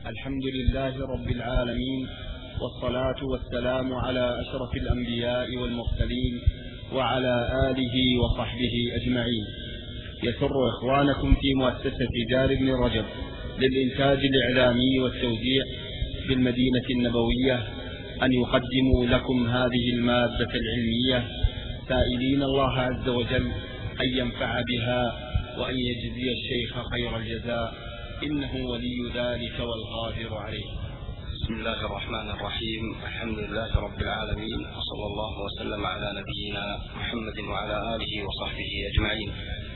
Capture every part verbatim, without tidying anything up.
الحمد لله رب العالمين، والصلاة والسلام على أشرف الأنبياء والمرسلين وعلى آله وصحبه أجمعين. يسر إخوانكم في مؤسسة دار بن رجب للإنتاج الإعلامي والتوزيع بالمدينة النبوية أن يقدموا لكم هذه المادة العلمية، سائلين الله عز وجل أن ينفع بها وأن يجزي الشيخ خير الجزاء، إنه ولي ذلك والقادر عليه. بسم الله الرحمن الرحيم. الحمد لله رب العالمين، وصلى الله وسلم على نبينا محمد وعلى آله وصحبه أجمعين.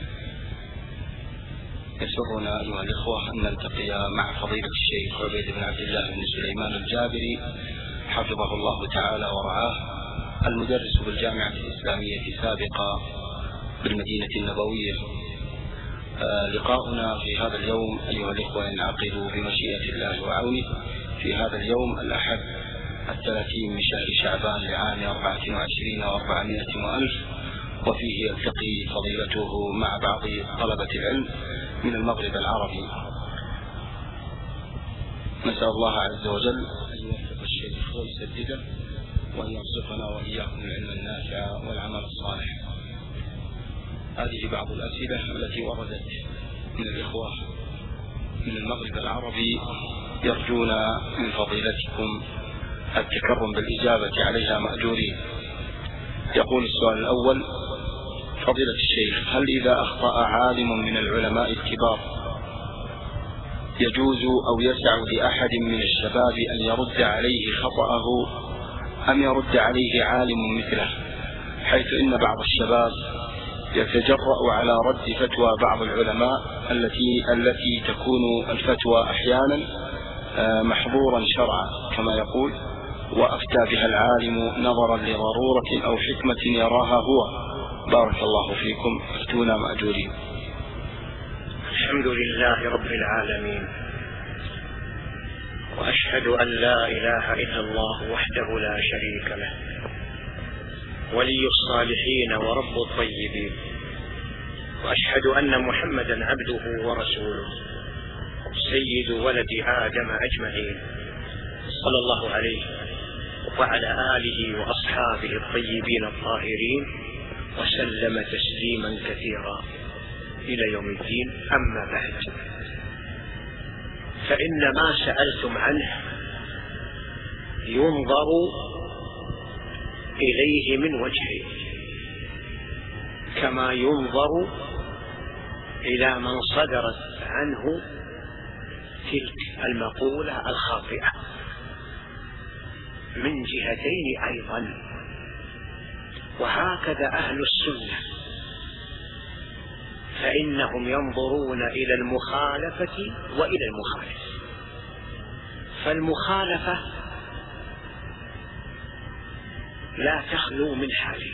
يسرنا أيها الإخوة أن نلتقي مع فضيلة الشيخ عبيد بن عبد الله بن سليمان الجابري حفظه الله تعالى ورعاه، المدرس بالجامعة الإسلامية سابقا بالمدينة النبوية. لقاؤنا في هذا اليوم أيها الإخوة ينعقد بمشيئة الله وعونه في هذا اليوم الأحد الثلاثين من شهر شعبان لعام أربعة وعشرين وأربعمائة وألف، وفيه يلتقي فضيلته مع بعض طلبة العلم من المغرب العربي. نسأل الله عز وجل أن يوفق الشيخ ويسدده وأن يرزقنا وإياكم العلم النافع والعمل الصالح. هذه بعض الأسئلة التي وردت من الإخوة من المغرب العربي، يرجون من فضيلتكم التكرم بالإجابة عليها مأجورين. يقول السؤال الأول: فضيلة الشيخ، هل إذا أخطأ عالم من العلماء الكبار يجوز أو يسع لأحد من الشباب أن يرد عليه خطأه أم يرد عليه عالم مثله، حيث إن بعض الشباب يتجرأ على رد فتوى بعض العلماء التي التي تكون الفتوى أحيانا محظورا شرعا كما يقول، وأفتى بها العالم نظرا لضرورة أو حكمة يراها هو؟ بارك الله فيكم، افتونا مأجورين. الحمد لله رب العالمين، وأشهد أن لا إله إلا الله وحده لا شريك له، ولي الصالحين ورب الطيبين، وأشهد أن محمدا عبده ورسوله سيد ولد آدم أجمعين، صلى الله عليه وعلى آله وأصحابه الطيبين الطاهرين، وسلم تسليما كثيرا إلى يوم الدين. أما بعد، فإن ما سألتم عنه ينظر إليه من وجهين، كما ينظر إلى من صدرت عنه تلك المقولة الخاطئة من جهتين أيضا. وهكذا أهل السنة، فإنهم ينظرون إلى المخالفة وإلى المخالف. فالمخالفة لا تخلو من حالين: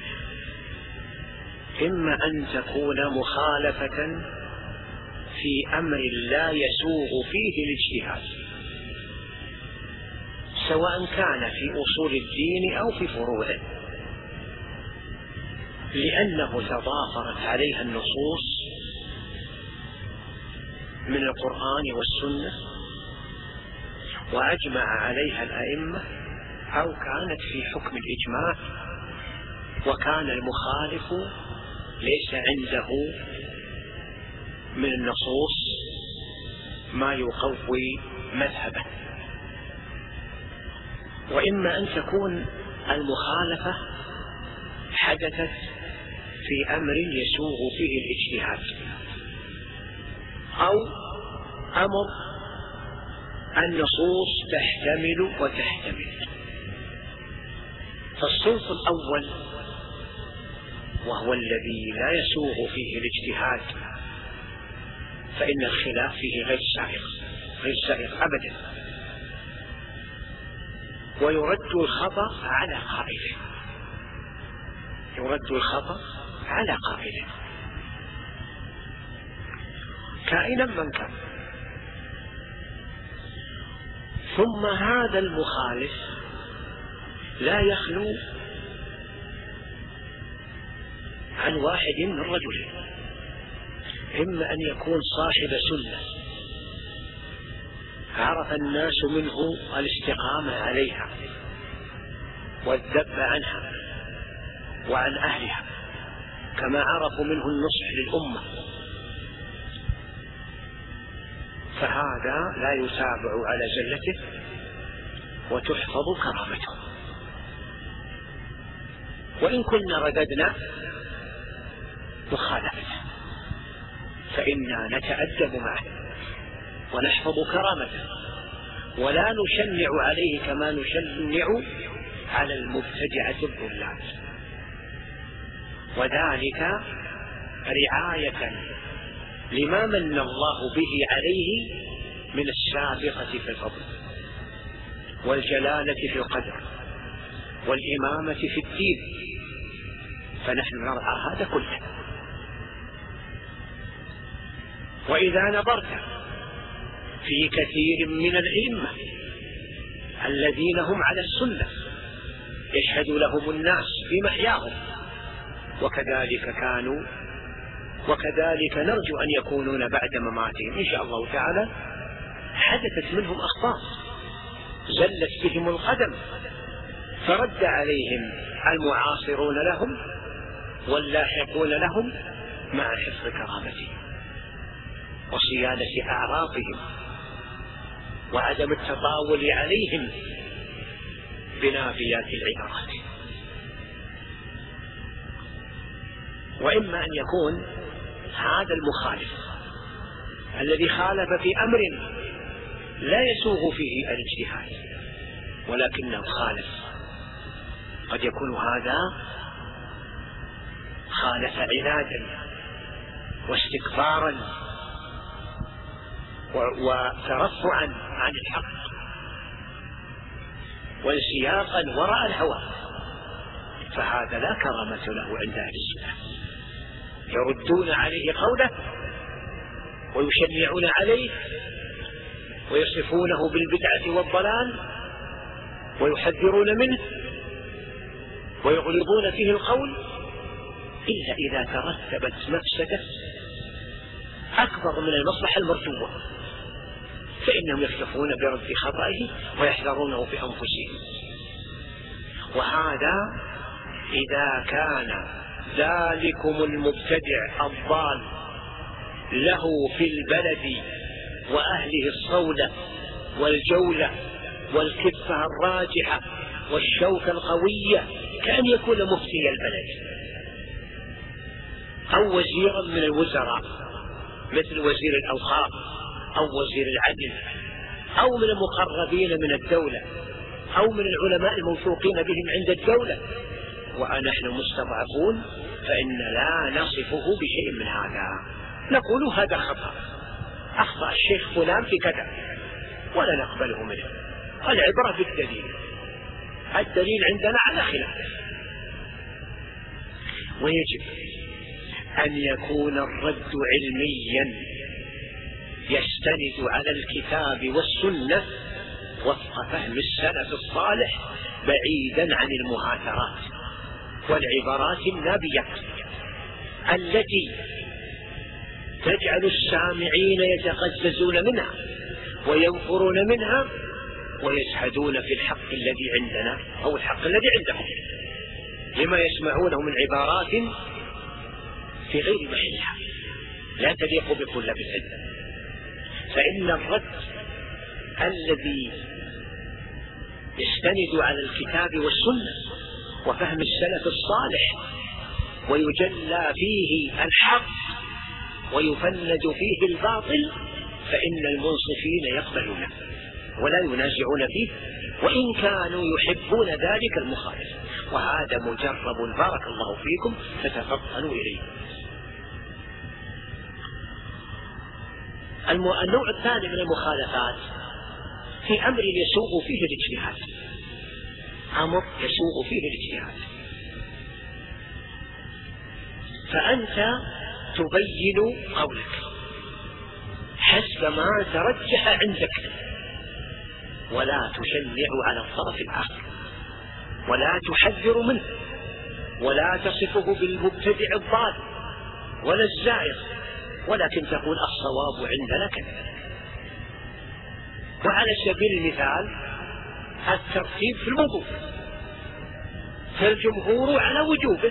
إما أن تكون مخالفة في أمر لا يسوغ فيه الاجتهاد، سواء كان في أصول الدين أو في فروعه، لأنه تضافرت عليها النصوص من القرآن والسنة وأجمع عليها الأئمة، أو كانت في حكم الإجماع، وكان المخالف ليس عنده من النصوص ما يقوي مذهبه. وإما أن تكون المخالفة حدثت في أمر يسوغ فيه الاجتهاد، أو أمر النصوص تحتمل وتحتمل. فالصنف الأول وهو الذي لا يسوغ فيه الاجتهاد، فإن الخلاف فيه غير سائغ غير سائغ أبدا، ويرد الخطأ على قائله يرد الخطأ على قائله كائنا من كان. ثم هذا المخالف لا يخلو عن واحد من رجلين: إما أن يكون صاحب سنة عرف الناس منه الاستقامة عليها والذب عنها وعن أهلها، كما عرفوا منه النصح للأمة، فهذا لا يتابع على زلته وتحفظ كرامته. وإن كنا رددنا مخالفته فإنا نتأدب معه ونحفظ كرامته، ولا نشنع عليه كما نشنع على المبتدعة الضلال، وذلك رعاية لما من الله به عليه من السابقة في الفضل والجلالة في القدر والإمامة في الدين، فنحن نرعى هذا كله. وإذا نظرت في كثير من الأئمة الذين هم على السنة يشهد لهم الناس في محياهم، وكذلك كانوا وكذلك نرجو أن يكونون بعد مماتهم إن شاء الله تعالى، حدثت منهم أخطاء زلت بهم القدم، فرد عليهم المعاصرون لهم واللاحقون لهم مع حفظ كرامتهم وصيانة أعراضهم وعدم التطاول عليهم بنافيات العبارات. وإما أن يكون هذا المخالف الذي خالف في أمر لا يسوغ فيه الاجتهاد ولكنه خالف، قد يكون هذا خالف عنادا واستكبارا وترفعا عن الحق وانسياقا وراء الهوى، فهذا لا كرامة له عند أهل السنة، يردون عليه قوله ويشنعون عليه ويصفونه بالبدعة والضلال ويحذرون منه ويغلظون فيه القول، إلا إذا ترتبت مفسدة أكبر من المصلحة المرجوة فإنهم يكتفون برد خطئه ويحذرونه في أنفسهم. وهذا إذا كان ذلكم المبتدع الضال له في البلد وأهله الصولة والجولة والكفة الراجحة والشوكة القوية كأن يكون مفتي البلد أو وزيرا من الوزراء مثل وزير الأوقاف أو وزير العدل أو من المقربين من الدولة أو من العلماء الموثوقين بهم عند الدولة، ونحن مستضعفون فإن لا نصفه بشيء من هذا، نقول هذا خطأ، أخطأ الشيخ فلان في كذا ولا نقبله منه، العبرة بالدليل، الدليل عندنا على خلافه. ويجب أن يكون الرد علميا يستند على الكتاب والسنة وفق فهم السلف الصالح بعيدا عن المهاترات والعبارات النابية التي تجعل السامعين يتقززون منها وينفرون منها ويزهدون في الحق الذي عندنا أو الحق الذي عندهم لما يسمعونه من عبارات في غير محلها لا تليق بطلاب العلم. فإن الرد الذي يستند على الكتاب والسنة وفهم السلف الصالح ويجلى فيه الحق ويفند فيه الباطل فإن المنصفين يقبلونه ولا ينازعون فيه وإن كانوا يحبون ذلك المخالف، وهذا مجرب بارك الله فيكم فتفطنوا إليه. النوع الثاني من المخالفات في أمر يسوغ فيه الاجتهاد، أمر يسوغ فيه الاجتهاد، فأنت تبين قولك حسب ما ترجح عندك ولا تشنع على الطرف الآخر ولا تحذر منه ولا تصفه بالمبتدع الضال ولا الزائر، ولكن تقول الصواب عندنا كذا. وعلى سبيل المثال الترتيب في الوضوء، فالجمهور على وجوبه،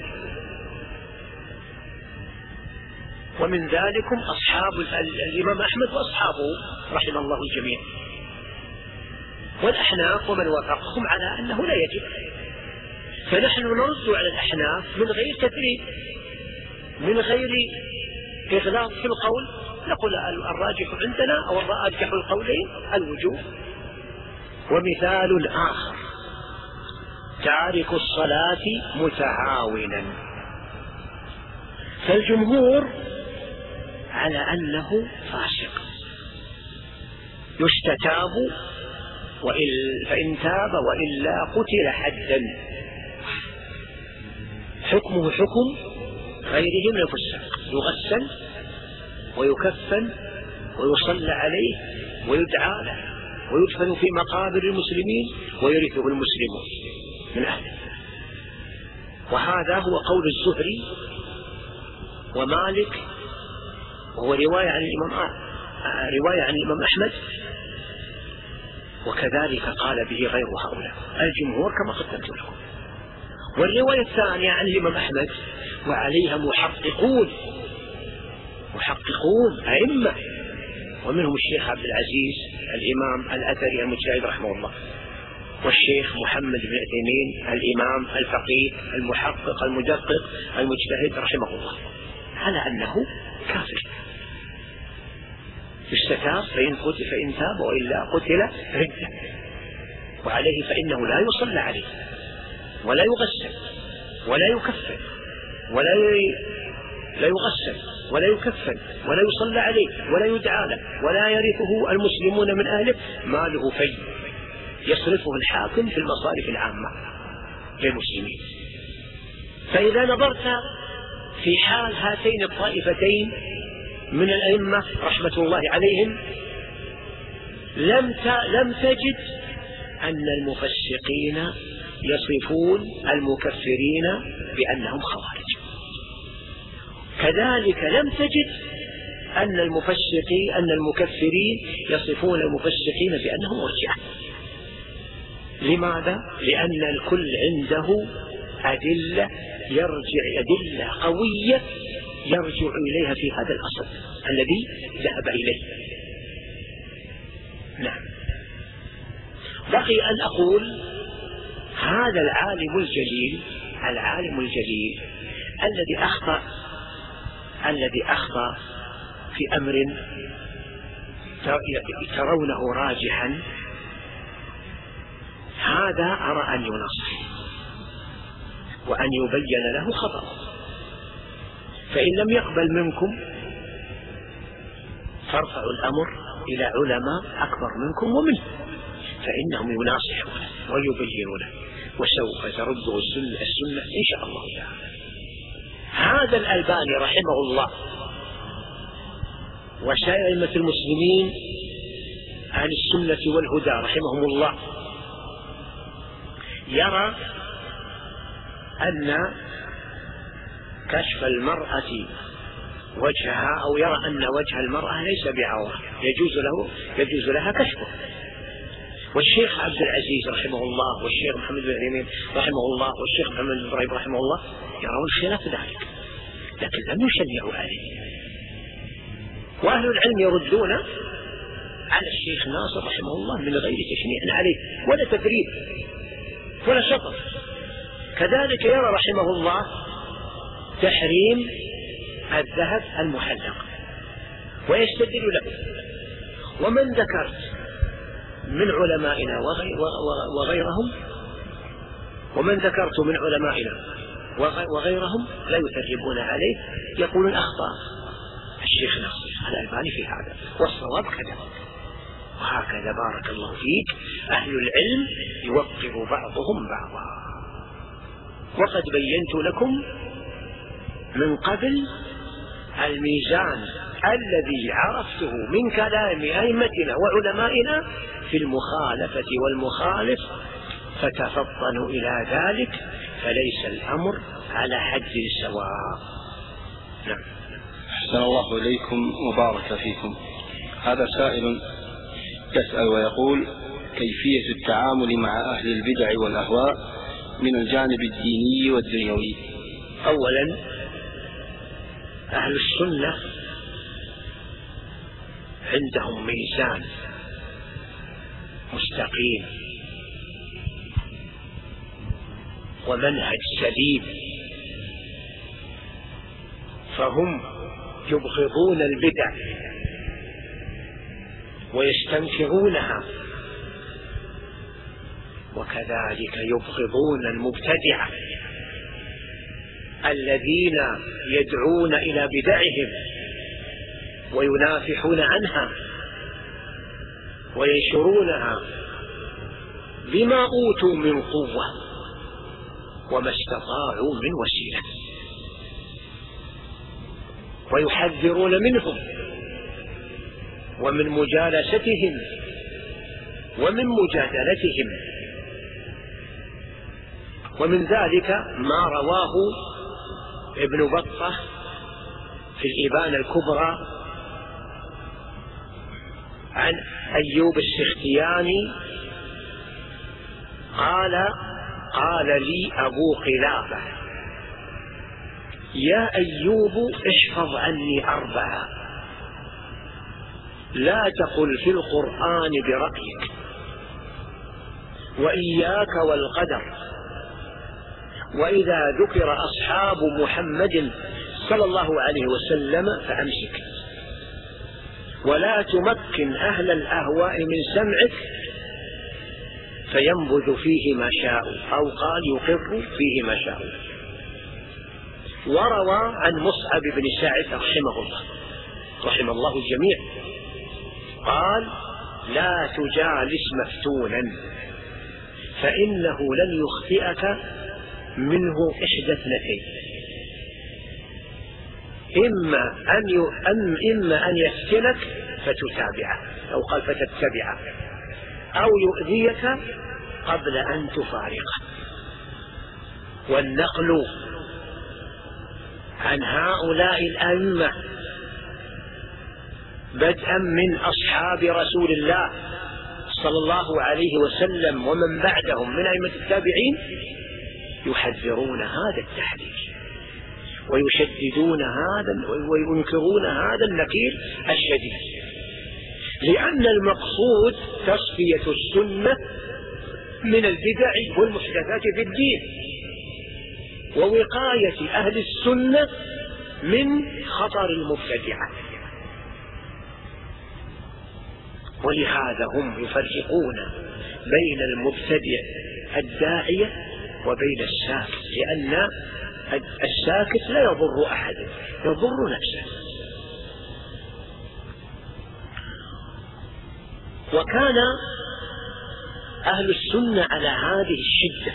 ومن ذلكم أصحاب الإمام أحمد وأصحابه رحمه الله الجميع، والأحناف ومن وافقهم على أنه لا يجب. فنحن نرد على الأحناف من غير تدريب، من غير إغلاق في القول، نقول الراجح عندنا أو الراجح القولين الوجوب. ومثال آخر تارك الصلاة متهاونا، فالجمهور على أنه فاسق يستتاب فإن تاب وإلا قتل حدا، حكمه حكم غيره من الفساق، يغسل ويكفن ويصلى عليه ويدعى له ويدفن في مقابر المسلمين ويرثه المسلمون من أهله. وهذا هو قول الزهري ومالك، وهو رواية عن الإمام رواية عن الإمام أحمد، وكذلك قال به غير هؤلاء الجمهور كما قدمت لكم. والرواية الثانية عن الإمام أحمد وعليها محققون محققون أئمة، ومنهم الشيخ عبد العزيز الإمام الأثري المجتهد رحمه الله، والشيخ محمد بن عثيمين الإمام الفقيه المحقق المدقق المجتهد رحمه الله، على أنه كافر يستتاب فإن قتل فإن تاب وإلا قتل ردة، وعليه فإنه لا يصلى عليه ولا يغسل ولا يكفن ولا لا يغسل ولا يكفن ولا يصلى عليه ولا يدعى له ولا يرثه المسلمون من أهله، ماله في يصرفه الحاكم في المصارف العامة للمسلمين. فإذا نظرت في حال هاتين الطائفتين من الأئمة رحمة الله عليهم لم لم تجد أن المفسقين يصفون المكفرين بأنهم خوارج، كذلك لم تجد أن المفسقين أن المكفرين يصفون المفسقين بأنهم مرجئة. لماذا؟ لأن الكل عنده أدلة يرجع أدلة قوية يرجع إليها في هذا الأصل الذي ذهب إليه. نعم. بقي أن أقول هذا العالم الجليل العالم الجليل الذي أخطأ الذي أخطأ في أمر ترونه راجحا، هذا أرى أن ينصح وأن يبين له خطأ، فإن لم يقبل منكم فارفعوا الأمر إلى علماء أكبر منكم ومنه، فإنهم يناصحون ويبينون وسوف ترده السنة, السنة إن شاء الله تعالى. هذا الألباني رحمه الله وسائر أئمة المسلمين عن السنة والهدى رحمهم الله يرى أن كشف المرأة وجهها أو يرى أن وجه المرأة ليس بعورة يجوز له يجوز لها كشفه. والشيخ عبد العزيز رحمه الله والشيخ محمد بن عثيمين رحمه الله والشيخ محمد بن إبراهيم رحمه الله يرون خلاف ذلك، لكن لم يشنعوا عليه. وأهل العلم يردون على الشيخ ناصر رحمه الله من غير تشنيع عليه ولا تدريب ولا شطر. كذلك يرى رحمه الله تحريم الذهب المحلق ويستدل له. ومن ذكرت من علمائنا وغيرهم ومن ذكرت من علمائنا وغيرهم لا يثربون عليه، يقولون أخطأ الشيخ ناصر الألباني في هذا والصواب كذا. وهكذا بارك الله فيك أهل العلم يوقر بعضهم بعضا. وقد بينت لكم من قبل الميزان الذي عرفته من كلام أئمتنا وعلمائنا في المخالفة والمخالف، فتفطنوا إلى ذلك، فليس الأمر على حد سواء. نعم. أحسن الله إليكم وبارك فيكم. هذا سائل يسأل ويقول: كيفية التعامل مع أهل البدع والأهواء من الجانب الديني والدنيوي؟ أولا، أهل السنة عندهم ميزان مستقيم ومنهج سليم، فهم يبغضون البدع ويستنكرونها، وكذلك يبغضون المبتدعة الذين يدعون إلى بدعهم وينافحون عنها وينشرونها بما أوتوا من قوة وما استطاعوا من وسيلة، ويحذرون منهم ومن مجالستهم ومن مجادلتهم. ومن ذلك ما رواه ابن بطة في الإبانة الكبرى عن أيوب السختياني قال: قال لي أبو قلابة: يا أيوب احفظ عني أربعة، لا تقل في القرآن برأيك، وإياك والقدر، وإذا ذكر أصحاب محمد صلى الله عليه وسلم فأمسك، ولا تمكن أهل الأهواء من سمعك فينبذ فيه ما شاء، أو قال يقر فيه ما شاء. وروى عن مصعب بن سعد رحمه الله رحم الله الجميع قال: لا تجالس مفتونا فإنه لن يخطئك منه إحدى اثنتين: إما أن ي... إما أن يفتنك فتتابعه، أو قال فتتبعه، أو يؤذيك قبل أن تفارقه. والنقل عن هؤلاء الأئمة بدءا من أصحاب رسول الله صلى الله عليه وسلم ومن بعدهم من أئمة التابعين يحذرون هذا التحذير ويشددون هذا وينكرون هذا النكير الشديد، لأن المقصود تصفية السنة من البدع والمحدثات في الدين، ووقاية أهل السنة من خطر المبتدعة. ولهذا هم يفرقون بين المبتدع الداعية وبين الساكت، لأن الساكت لا يضر أحد، يضر نفسه. وكان أهل السنة على هذه الشدة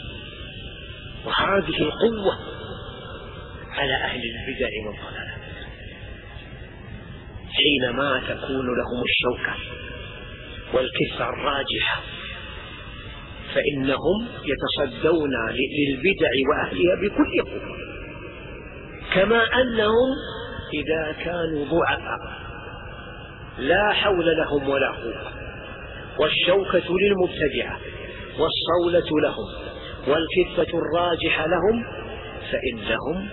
وهذه القوة على أهل البدع والضلال، حينما تكون لهم الشوكة والكفة الراجحة فإنهم يتصدون للبدع وأهلها بكل قوة، كما أنهم إذا كانوا ضعفاء لا حول لهم ولا قوة والشوكة للمبتدعة والصولة لهم والكفة الراجحة لهم، فإنهم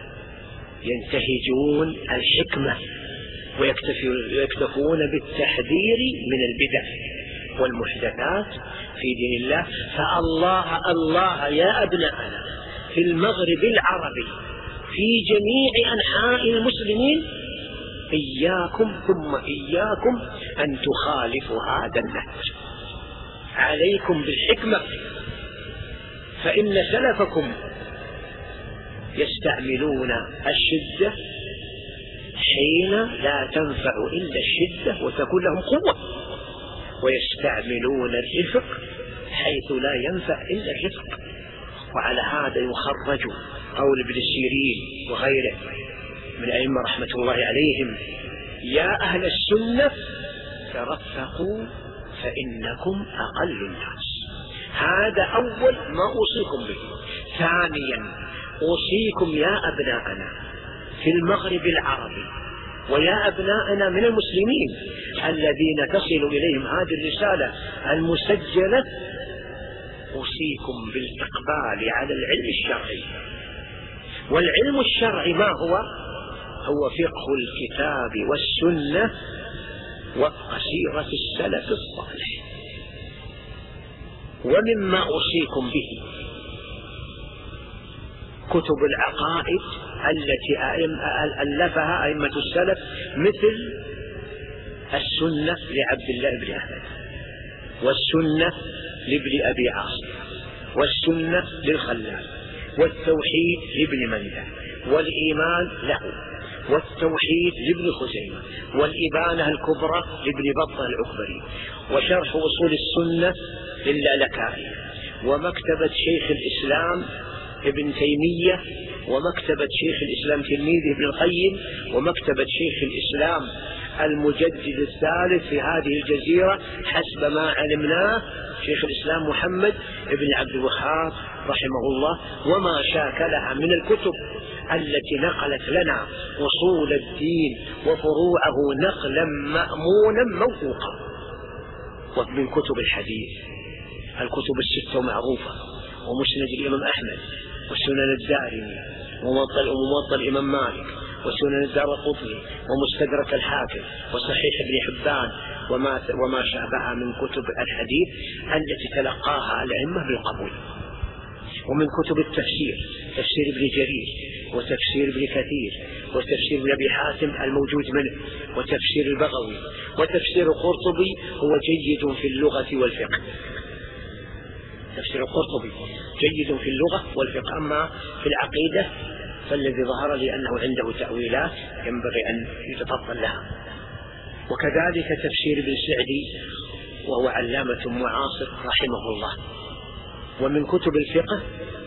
ينتهجون الحكمة ويكتفون بالتحذير من البدع والمحدثات في دين الله. فالله الله يا أبناءنا في المغرب العربي في جميع أنحاء المسلمين إياكم ثم إياكم أن تخالفوا هذا النهج، عليكم بالحكمة، فإن سلفكم يستعملون الشدة حين لا تنفع إلا الشدة وتكون لهم قوة، ويستعملون الرفق حيث لا ينفع إلا الرفق. وعلى هذا يخرج قول ابن سيرين وغيره من أئمة رحمة الله عليهم: يا أهل السنة ترفقوا فإنكم أقل الناس. هذا أول ما أوصيكم به. ثانيا أوصيكم يا أبناءنا في المغرب العربي ويا أبناءنا من المسلمين الذين تصل إليهم هذه الرسالة المسجلة أوصيكم بالإقبال على العلم الشرعي. والعلم الشرعي ما هو؟ هو فقه الكتاب والسنة وفق سيرة السلف الصالح. ومما أوصيكم به كتب العقائد التي ألفها أئمة السلف، مثل السنة لعبد الله بن أحمد، والسنة لابن أبي عاصم، والسنة للخلال، والتوحيد لابن مندة، والإيمان له، والتوحيد لابن خزيمة، والإبانة الكبرى لابن بطة العكبري، وشرح أصول السنة للالكائي، ومكتبة شيخ الإسلام ابن تيمية، ومكتبة شيخ الإسلام تلميذه ابن القيم، ومكتبة شيخ الإسلام المجدد الثالث في هذه الجزيرة حسب ما علمناه شيخ الإسلام محمد ابن عبد الوهاب رحمه الله، وما شاكلها من الكتب التي نقلت لنا أصول الدين وفروعه نقلا مأمونا موثوقا. ومن كتب الحديث الكتب الستة معروفة، ومسند الإمام أحمد، وسنن الدارمي، وموطأ الإمام مالك، وسنن الدارقطني، ومستدرك الحاكم، وصحيح ابن حبان، وما وما شابه من كتب الحديث التي تلقاها الأئمة بالقبول. ومن كتب التفسير تفسير ابن جرير، وتفسير ابن كثير، وتفسير ابن أبي حاتم الموجود منه، وتفسير البغوي، وتفسير القرطبي هو جيد في اللغة والفقه. تفسير القرطبي جيد في اللغة والفقه، أما في العقيدة فالذي ظهر لي أنه عنده تأويلات ينبغي أن يتفضل لها. وكذلك تفسير ابن سعدي وهو علامة معاصر رحمه الله. ومن كتب الفقه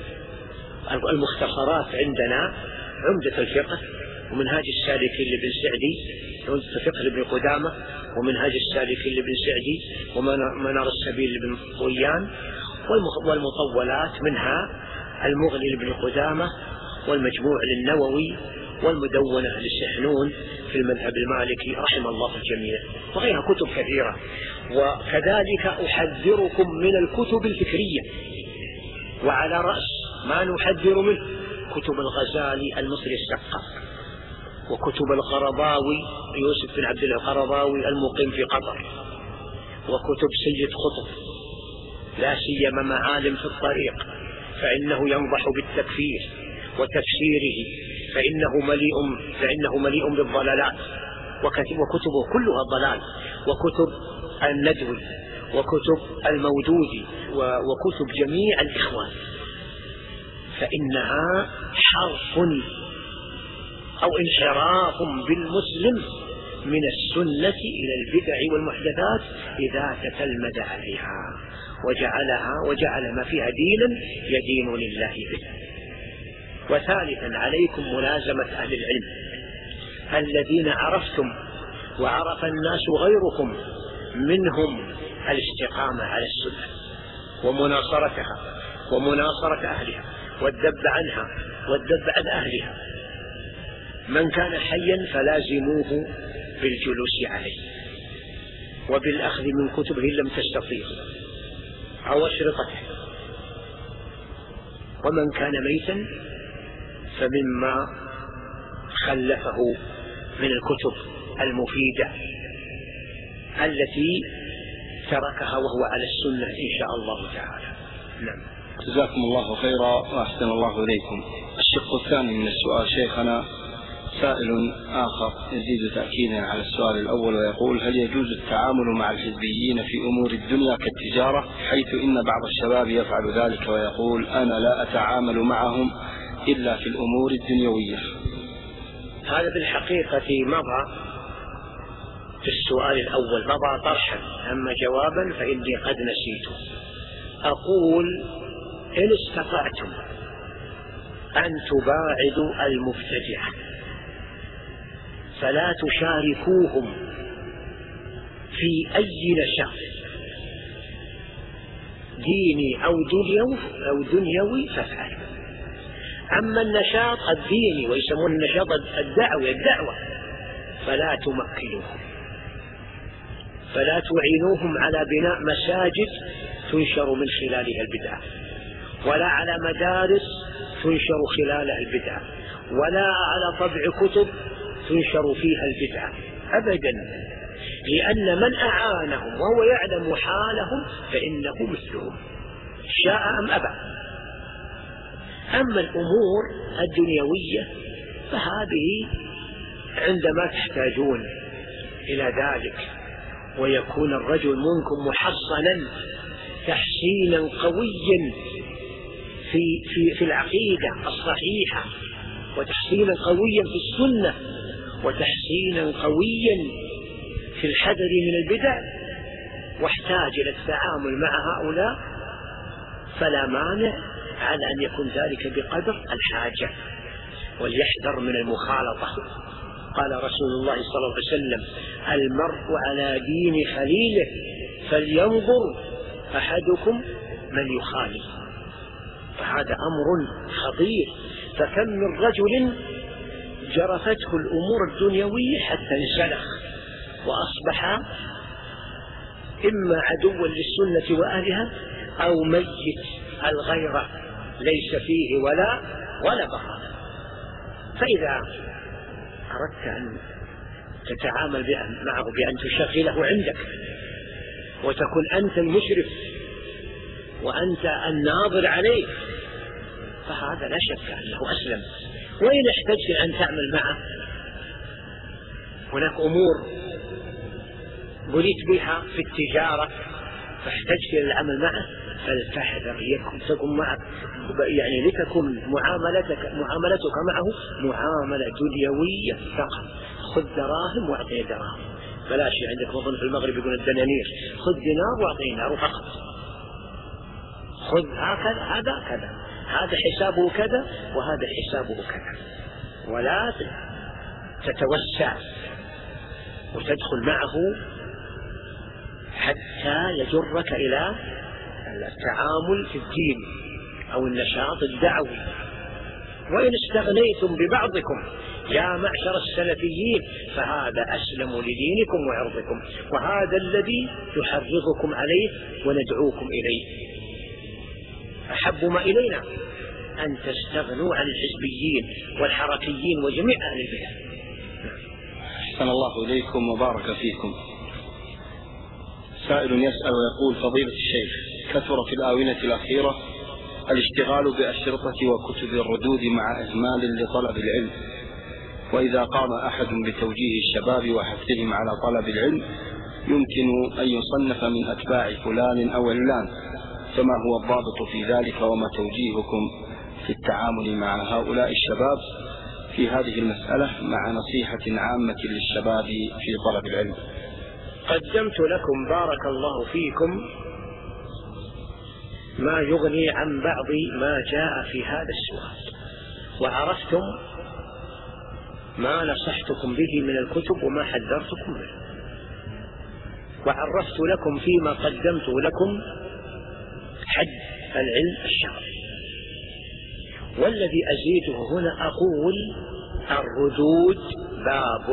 المختصرات عندنا عمدة الفقه، ومنهاج السالكين لابن سعدي، عمدة الفقه لابن قدامة، ومنهاج السالكين لابن سعدي، ومنار السبيل لابن طويان، والمطولات منها المغني لابن قدامة، والمجموع للنووي، والمدونة للسحنون في المذهب المالكي رحم الله الجميع، وغيرها كتب كثيرة. وكذلك أحذركم من الكتب الفكرية، وعلى رأس ما نحذر منه كتب الغزالي المصري السقاف، وكتب القرضاوي يوسف بن عبد الله القرضاوي المقيم في قطر، وكتب سيد قطب، لا سيما معالم في الطريق فإنه ينضح بالتكفير وتفسيره، فإنه مليء فإنه مليء بالضلالات، وكتبه كلها ضلال، وكتب الندوي، وكتب المودودي، وكتب جميع الإخوان، فإنها حرف أو انحراف بالمسلم من السنة إلى البدع والمحدثات إذا تتلمذ عليها وجعلها وجعل ما فيها دينا يدين لله به. وثالثا عليكم ملازمة أهل العلم الذين عرفتم وعرف الناس غيركم منهم الاستقامة على السنة ومناصرتها ومناصرة أهلها والذب عنها والذب عن أهلها. من كان حيا فلازموه بالجلوس عليه وبالأخذ من كتبه لم تستطيع أو أشرطته، ومن كان ميتا فمما خلفه من الكتب المفيدة التي تركها وهو على السنة إن شاء الله تعالى. نعم. جزاكم الله خيرا وأحسن الله إليكم. الشق الثاني من السؤال شيخنا، سائل آخر يزيد تأكيدا على السؤال الأول ويقول: هل يجوز التعامل مع الحزبيين في أمور الدنيا كالتجارة، حيث إن بعض الشباب يفعل ذلك ويقول: أنا لا أتعامل معهم إلا في الأمور الدنيوية؟ هذا بالحقيقة مضى في السؤال الأول، مضى طرحا، أما جوابا فإني قد نسيته. أقول: إن استطعتم أن تباعدوا المبتدعة فلا تشاركوهم في أي نشاط ديني أو دنيوي أو دنيوي فافعلوا. أما النشاط الديني ويسمون النشاط الدعوي الدعوة فلا تمكنوهم. فلا تعينوهم على بناء مساجد تنشر من خلالها البدعة، ولا على مدارس تنشر خلالها البدعة، ولا على طبع كتب تنشر فيها البدعة أبدا، لأن من أعانهم وهو يعلم حالهم فإنه مثلهم شاء أم أبى. أما الأمور الدنيوية فهذه عندما تحتاجون إلى ذلك ويكون الرجل منكم محصنا تحسينا قويا في, في, في العقيدة الصحيحة، وتحسينا قويا في السنة، وتحسينا قويا في الحذر من البدع، واحتاج إلى التعامل مع هؤلاء، فلا مانع على أن يكون ذلك بقدر الحاجة، وليحذر من المخالطة. قال رسول الله صلى الله عليه وسلم: المرء على دين خليله فلينظر أحدكم من يخالف. فهذا أمر خطير. فكم من رجل جرفته الأمور الدنيوية حتى انسلخ وأصبح إما عدوا للسنة وأهلها أو ميت الغيرة ليس فيه ولا ولا بقاء. فإذا أردت أن تتعامل معه بأن تشغله عندك وتكون أنت المشرف وأنت الناظر عليه، فهذا لا شك أنه أسلم. وإن احتجت أن تعمل معه، هناك أمور بليت بها في التجارة فاحتجت إلى العمل معه، فلتحذر يكن تكون معك يعني لتكون معاملتك معاملتك معه معاملة دنيوية فقط. خذ دراهم واعطيه دراهم، بلاش عندك وظن في المغرب يقول الدنانير، خذ دينار واعطيه دينار فقط. خذ هكذا، هذا كذا، هذا حسابه كذا وهذا حسابه كذا، ولا تتوسع وتدخل معه حتى يجرك إلى التعامل في الدين أو النشاط الدعوي. وإن استغنيتم ببعضكم يا معشر السلفيين فهذا أسلم لدينكم وعرضكم، وهذا الذي يحرضكم عليه وندعوكم إليه. أحب ما إلينا أن تستغنوا عن الحزبيين والحركيين وجميع أهل البدع. أحسن الله إليكم وبارك فيكم. سائل يسأل ويقول: فضيلة الشيخ، كثر في الآونة الأخيرة الاشتغال بأشرطة وكتب الردود مع إهمال لطلب العلم، وإذا قام أحد بتوجيه الشباب وحثهم على طلب العلم يمكن أن يصنف من أتباع فلان أو علان، فما هو الضابط في ذلك وما توجيهكم في التعامل مع هؤلاء الشباب في هذه المسألة مع نصيحة عامة للشباب في طلب العلم؟ قدمت لكم بارك الله فيكم ما يغني عن بعض ما جاء في هذا السؤال، وعرفتم ما نصحتكم به من الكتب وما حذرتكم منه، وعرفت لكم فيما قدمت لكم حد العلم الشرعي. والذي أزيده هنا أقول: الردود باب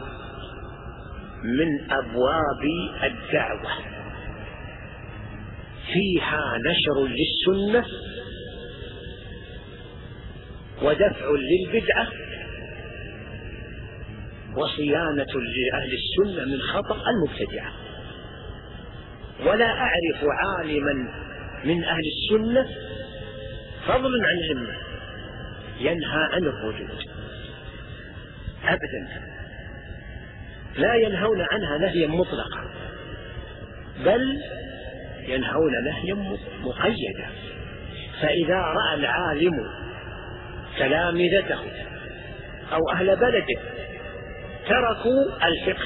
من أبواب الدعوة فيها نشر للسنة ودفع للبدعة وصيانة لأهل السنة من خطأ المبتدعة. ولا أعرف عالما من أهل السنة فضلا عن العلم ينهى عن الردود أبدا، لا ينهون عنها نهيا مطلقا، بل ينهون نهيا مقيدا. فإذا رأى العالم تلامذته أو أهل بلده تركوا الفقه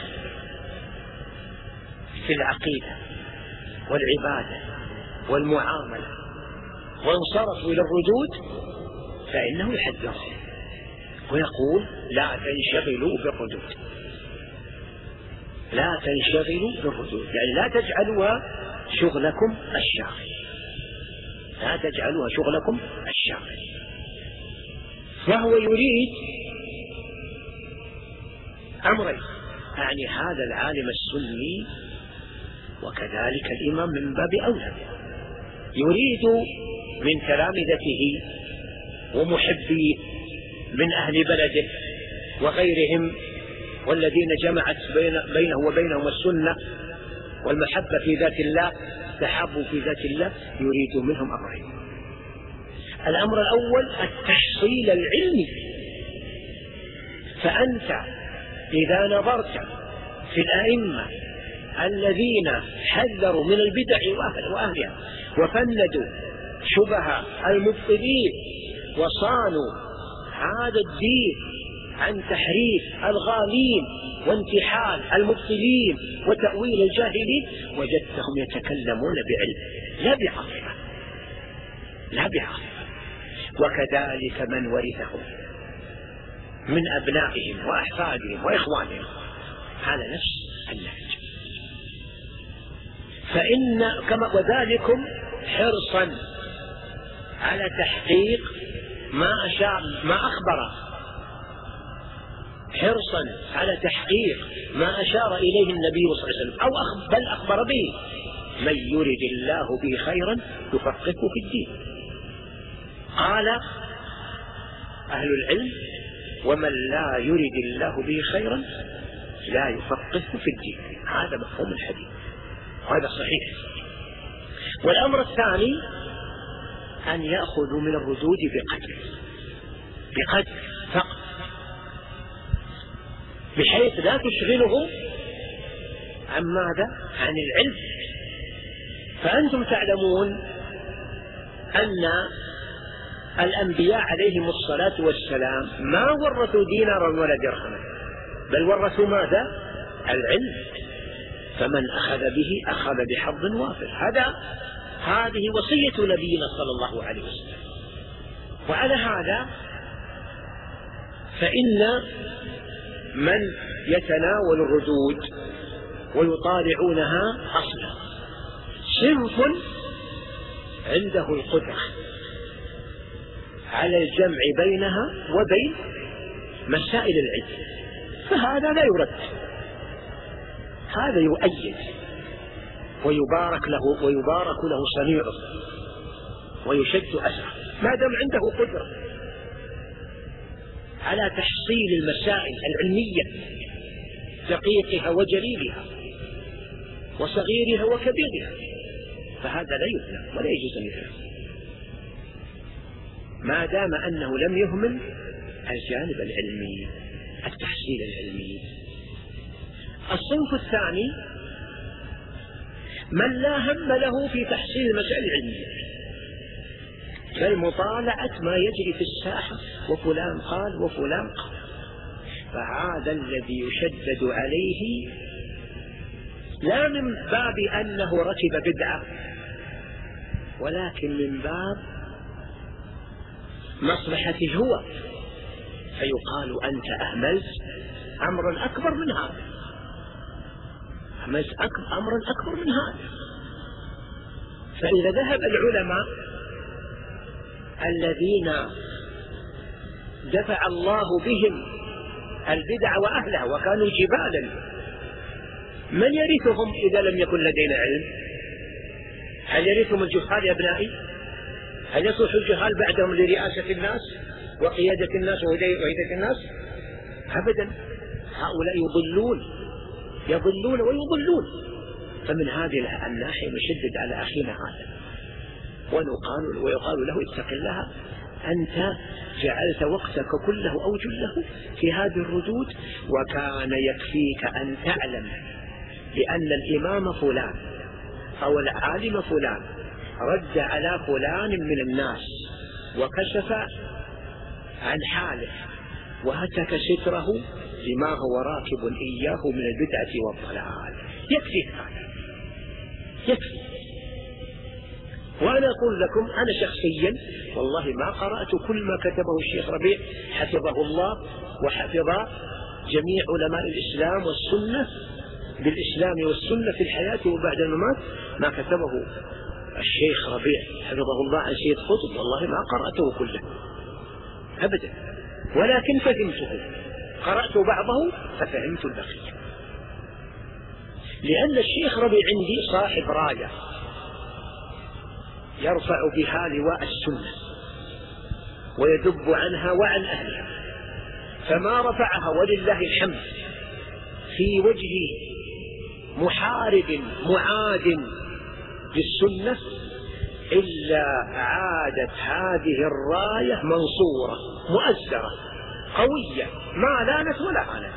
في العقيدة والعبادة والمعاملة وانصرفوا إلى الردود فإنه يحذرهم ويقول: لا تنشغلوا بالردود، لا تنشغلوا بالردود، يعني لا تجعلوها شغلكم الشاغل، لا تجعلوها شغلكم الشاغل. فهو يريد أمرين، يعني هذا العالم السني وكذلك الإمام من باب أولى يريد من تلامذته ومحبيه من أهل بلده وغيرهم والذين جمعت بين بينه وبينهم السنة والمحبة في ذات الله، تحابوا في ذات الله، يريد منهم أمرين. الأمر الأول التحصيل العلمي، فأنت إذا نظرت في الأئمة الذين حذروا من البدع وأهلها وفندوا شبه المبطلين وصانوا هذا الدين عن تحريف الغالين وانتحال المبطلين وتأويل الجاهلين، وجدتهم يتكلمون بعلم لا بعاطفة لا بعاطفة. وكذلك من ورثهم من أبنائهم وأحفادهم وإخوانهم على نفس النهج. فإن كما وذلكم حرصا على تحقيق ما أشار ما أخبر، حرصا على تحقيق ما أشار إليه النبي صلى الله عليه وسلم أو بل أخبر به: من يرد الله به خيرا يفقهه في الدين. قال أهل العلم: ومن لا يرد الله به خيرا لا يفقهه في الدين. هذا مفهوم الحديث وهذا صحيح. والأمر الثاني أن يأخذوا من الردود بقدر بقدر فقط، بحيث لا تشغله عن ماذا؟ عن العلم. فأنتم تعلمون أن الأنبياء عليهم الصلاة والسلام ما ورثوا دينارا ولا درهما، بل ورثوا ماذا؟ العلم. فمن أخذ به أخذ بحظ وافر. هذا هذه وصية نبينا صلى الله عليه وسلم. وعلى هذا فإن من يتناول الردود ويطالعونها أصلا صنف عنده القدرة على الجمع بينها وبين مسائل العلم، فهذا لا يرد، هذا يؤيد ويبارك له ويبارك له صنيعه ويشد أسره ما دام عنده قدرة على تحصيل المسائل العلمية دقيقها وجليلها وصغيرها وكبيرها، فهذا لا يذنب ولا يجوز أن يذنب ما دام أنه لم يهمل الجانب العلمي التحصيل العلمي. الصنف الثاني من لا هم له في تحصيل المسائل العلمية، بل مطالعة ما يجري في الساحة وفلان قال وفلان قال، فهذا الذي يشدد عليه لا من باب أنه ركب بدعة، ولكن من باب مصلحته هو، فيقال أنت أهملت أمرا أكبر من هذا، أهملت أمرا أكبر من هذا. فإذا ذهب العلماء الذين دفع الله بهم البدع وأهلها وكانوا جبالا، من يرثهم إذا لم يكن لدينا علم؟ هل يرثهم الجهال يا أبنائي؟ هل يصلح الجهال بعدهم لرئاسة الناس وقيادة الناس وهداية الناس؟ أبدا، هؤلاء يضلون يضلون ويضلون. فمن هذه الناحية نشدد على أخينا هذا ونقال ويقال له اتق الله، أنت جعلت وقتك كله أو جله في هذه الردود، وكان يكفيك أن تعلم بأن الإمام فلان أو العالم فلان رد على فلان من الناس وكشف عن حاله وهتك ستره لما هو راكب إياه من البدعة والضلال. يكفي هذا، يكفي. وأنا أقول لكم أنا شخصيا والله ما قرأت كل ما كتبه الشيخ ربيع حفظه الله وحفظ جميع علماء الإسلام والسنة بالإسلام والسنة في الحياة وبعد الممات، ما كتبه الشيخ ربيع حفظه الله عن سيد قطب، والله ما قرأته كله أبدا، ولكن فهمته، قرأت بعضه ففهمت البقية. لأن الشيخ ربيع عندي صاحب راية يرفع بها لواء السنة ويذب عنها وعن أهلها، فما رفعها ولله الحمد في وجه محارب معاد للسنة إلا عادت هذه الراية منصورة مؤزرة قوية ما لانت ولا عانت،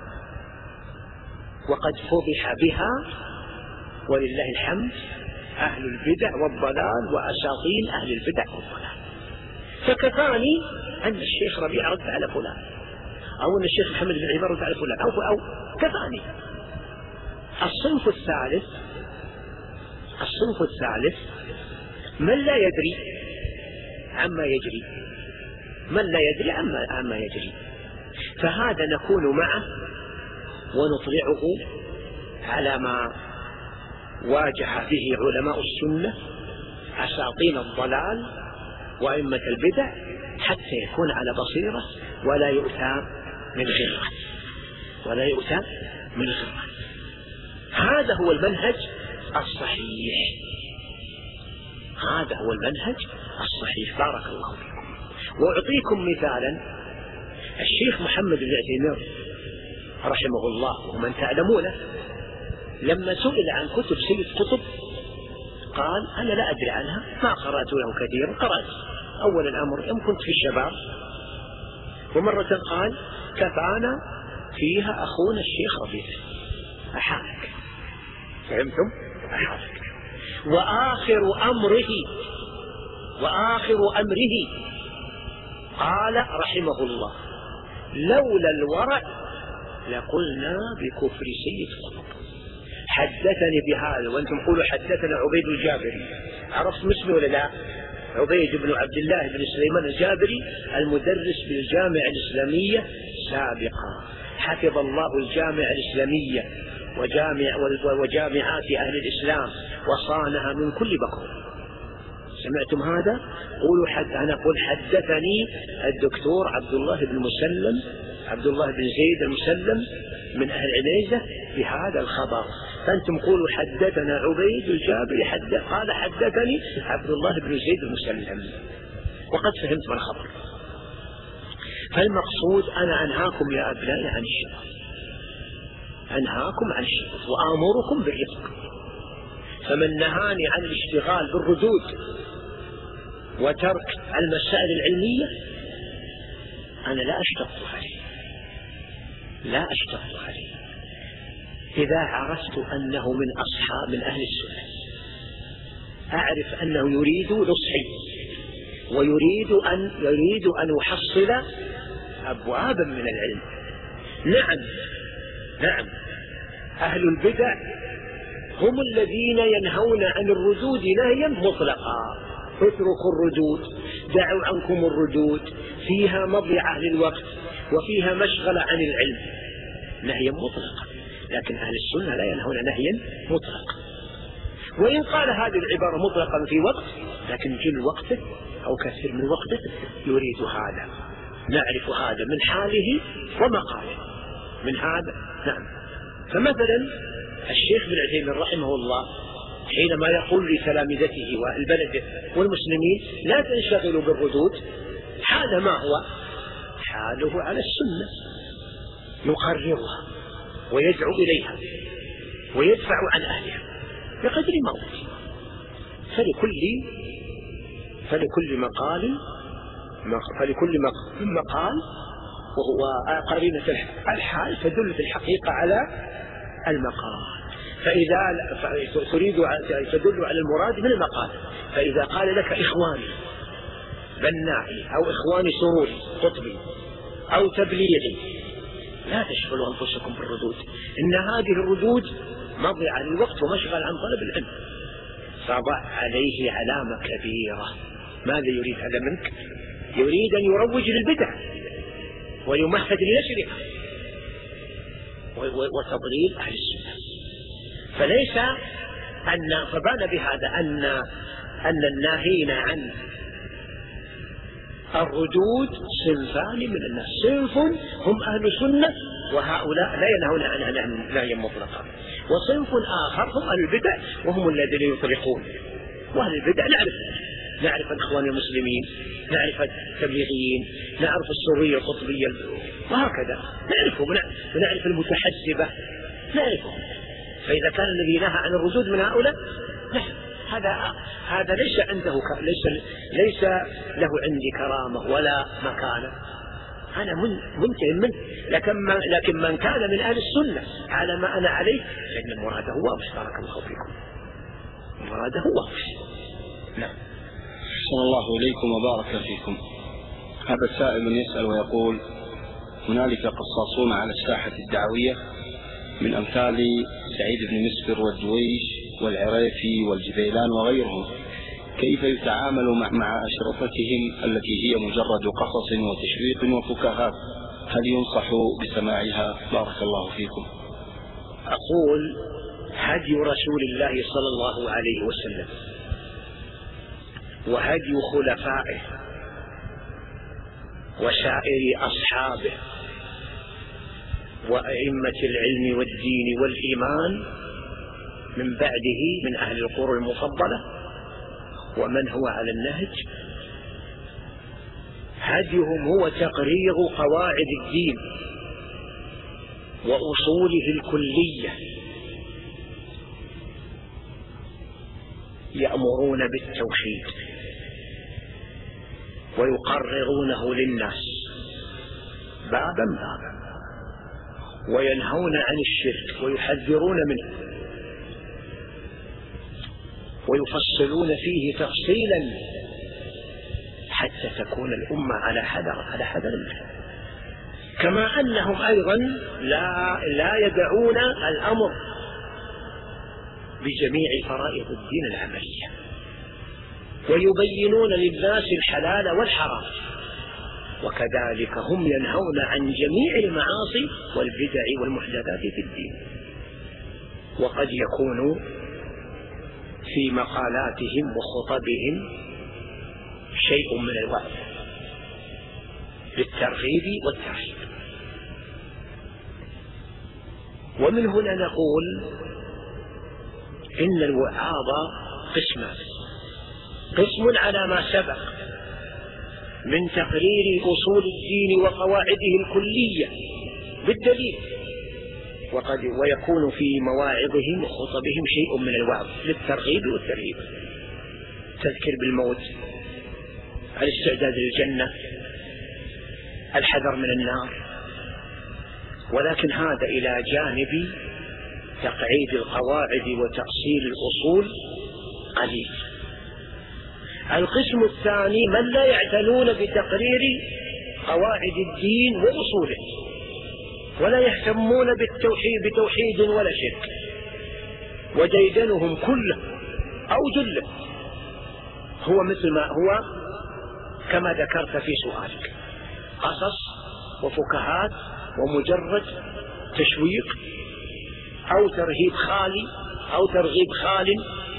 وقد فضح بها ولله الحمد أهل البدع والضلال وأساطين أهل البدع والضلال. فكفاني أن الشيخ ربيع رد على فلان، أو أن الشيخ محمد بن عمر رد على فلان، أو, أو كفاني. الصنف الثالث الصنف الثالث من لا يدري عما يجري، من لا يدري عما, عما يجري، فهذا نكون معه ونطلعه على ما واجه به علماء السنة أساطين الضلال وأئمة البدع حتى يكون على بصيرة ولا يؤتى من غيره ولا يؤتى من غيره. هذا هو المنهج الصحيح، هذا هو المنهج الصحيح. بارك الله فيكم. وأعطيكم مثالا. الشيخ محمد بن عثيمين رحمه الله ومن تعلمونه لما سئل عن كتب سيد قطب قال أنا لا أدري عنها، ما قرأت له كثيرا، قرأت أول الأمر يوم كنت في الشباب، ومرة قال كفانا فيها أخونا الشيخ ربيع أحالك. فهمتم؟ أحالك. وآخر أمره وآخر أمره قال رحمه الله لولا الورع لقلنا بكفر سيد قطب. حدثني بهذا وأنتم قولوا حدثنا عبيد الجابري، عرفت اسمه ولا لا؟ عبيد بن عبد الله بن سليمان الجابري المدرس بالجامعة الإسلامية سابقا، حفظ الله الجامعة الإسلامية وجامع وجامعات أهل الإسلام وصانها من كل بكر. سمعتم هذا؟ قولوا حد أنا أقول حدثني الدكتور عبد الله بن مسلم عبد الله بن زيد المسلم من أهل عنيزة بهذا الخبر، فأنتم قولوا حدثنا عبيد الجابري حدث قال حدثني عبد الله بن زيد المسلم، وقد فهمت من الخبر. فالمقصود أنا أنهاكم يا أبنائي عن الشرك، أنهاكم عن الشرك وآمركم بالرفق. فمن نهاني عن الاشتغال بالردود وترك المسائل العلمية أنا لا أشتغل عليه، لا أشتغل عليه. إذا عرفت أنه من أصحاب من أهل السنة، أعرف أنه يريد نصحي ويريد أن يريد أن يحصل أبوابا من العلم. نعم نعم أهل البدع هم الذين ينهون عن الردود نهيا مطلقا. اتركوا الردود، دعوا عنكم الردود، فيها مضيعة للوقت وفيها مشغلة عن العلم، نهيا مطلقا. لكن أهل السنة لا ينهون نهيا مطلقا، وإن قال هذه العبارة مطلقا في وقت، لكن جل وقته أو كثير من وقته يريد هذا. نعرف هذا من حاله ومقاله من هذا. نعم. فمثلا الشيخ بن عثيمين رحمه الله حينما يقول لتلامذته والبلد والمسلمين لا تنشغلوا بالردود، هذا ما هو حاله على السنة، يقررها ويدعو إليها ويدفع عن أهلها بقدر ما أوتي. فلكل فلكل مقال فلكل مقال وهو قرينة الحال تدل في الحقيقة على المقال. فإذا تريد تدل على المراد من المقال. فإذا قال لك إخواني بنائي أو إخواني سروري قطبي أو تبليغي لا تشغلوا أنفسكم بالردود، إن هذه الردود مضيعة للوقت ومشغل عن طلب العلم. فضع عليه علامة كبيرة. ماذا يريد هذا منك؟ يريد أن يروج للبدع ويمهد لنشرها وتضليل أهل السنة. فليس أن فبان بهذا أن أن الناهين عن الردود صنفان من الناس. صنف هم أهل السنة وهؤلاء لا ينهون عن نهيا مطلقا، وصنف آخر هم أهل البدع وهم الذين يطرقون. وأهل البدع نعرف نعرف الإخوان المسلمين، نعرف التبليغيين، نعرف السورية القطبية وهكذا نعرفهم، ونعرف المتحزبة نعرفهم. فإذا كان الذي نهى عن الردود من هؤلاء نعم، هذا هذا ليس عنده ك... ليس ليس له عندي كرامة ولا مكانة، أنا منتهي منه. لكن من لكن من كان من أهل السنة على ما أنا عليه فإن المراد هو واضح. بارك الله فيكم. المراد هو واضح. نعم. أحسن الله إليكم وبارك فيكم. هذا السائل يسأل ويقول: هنالك قصاصون على الساحة الدعوية من أمثال سعيد بن مسفر والجويش والعريفي والجبيلان وغيرهم، كيف يتعامل مع, مع أشرطتهم التي هي مجرد قصص وتشويق وفكاهات؟ هل ينصح بسماعها؟ بارك الله فيكم. أقول: هدي رسول الله صلى الله عليه وسلم وهدي خلفائه وسائر أصحابه وأئمة العلم والدين والإيمان من بعده من أهل القرون المفضلة ومن هو على النهج، هديهم هو تقرير قواعد الدين وأصوله الكلية، يأمرون بالتوحيد ويقررونه للناس بابا بابا، وينهون عن الشرك ويحذرون منه ويفصلون فيه تفصيلا حتى تكون الأمة على حذر على حذر منه. كما أنهم أيضا لا لا يدعون الأمر بجميع فرائض الدين العملية، ويبينون للناس الحلال والحرام، وكذلك هم ينهون عن جميع المعاصي والبدع والمحدثات في الدين. وقد يكون في مقالاتهم وخطبهم شيء من الوعظ للترغيب والترهيب. ومن هنا نقول إن الوعاظ قسمان: قسم على ما سبق من تقرير أصول الدين وقواعده الكلية بالدليل، وقد ويكون في مواعظهم وخطبهم شيء من الوعظ للترغيب والترهيب، تذكير بالموت، الاستعداد للجنة، الحذر من النار. ولكن هذا إلى جانب تقعيد القواعد وتأصيل الأصول قليل. القسم الثاني من لا يعتنون بتقرير قواعد الدين وأصوله ولا يهتمون بالتوحيد بتوحيد ولا شرك، وديدنهم كله أو جله هو مثل ما هو كما ذكرت في سؤالك: قصص وفكاهات ومجرد تشويق أو ترهيب خالي أو ترغيب خال.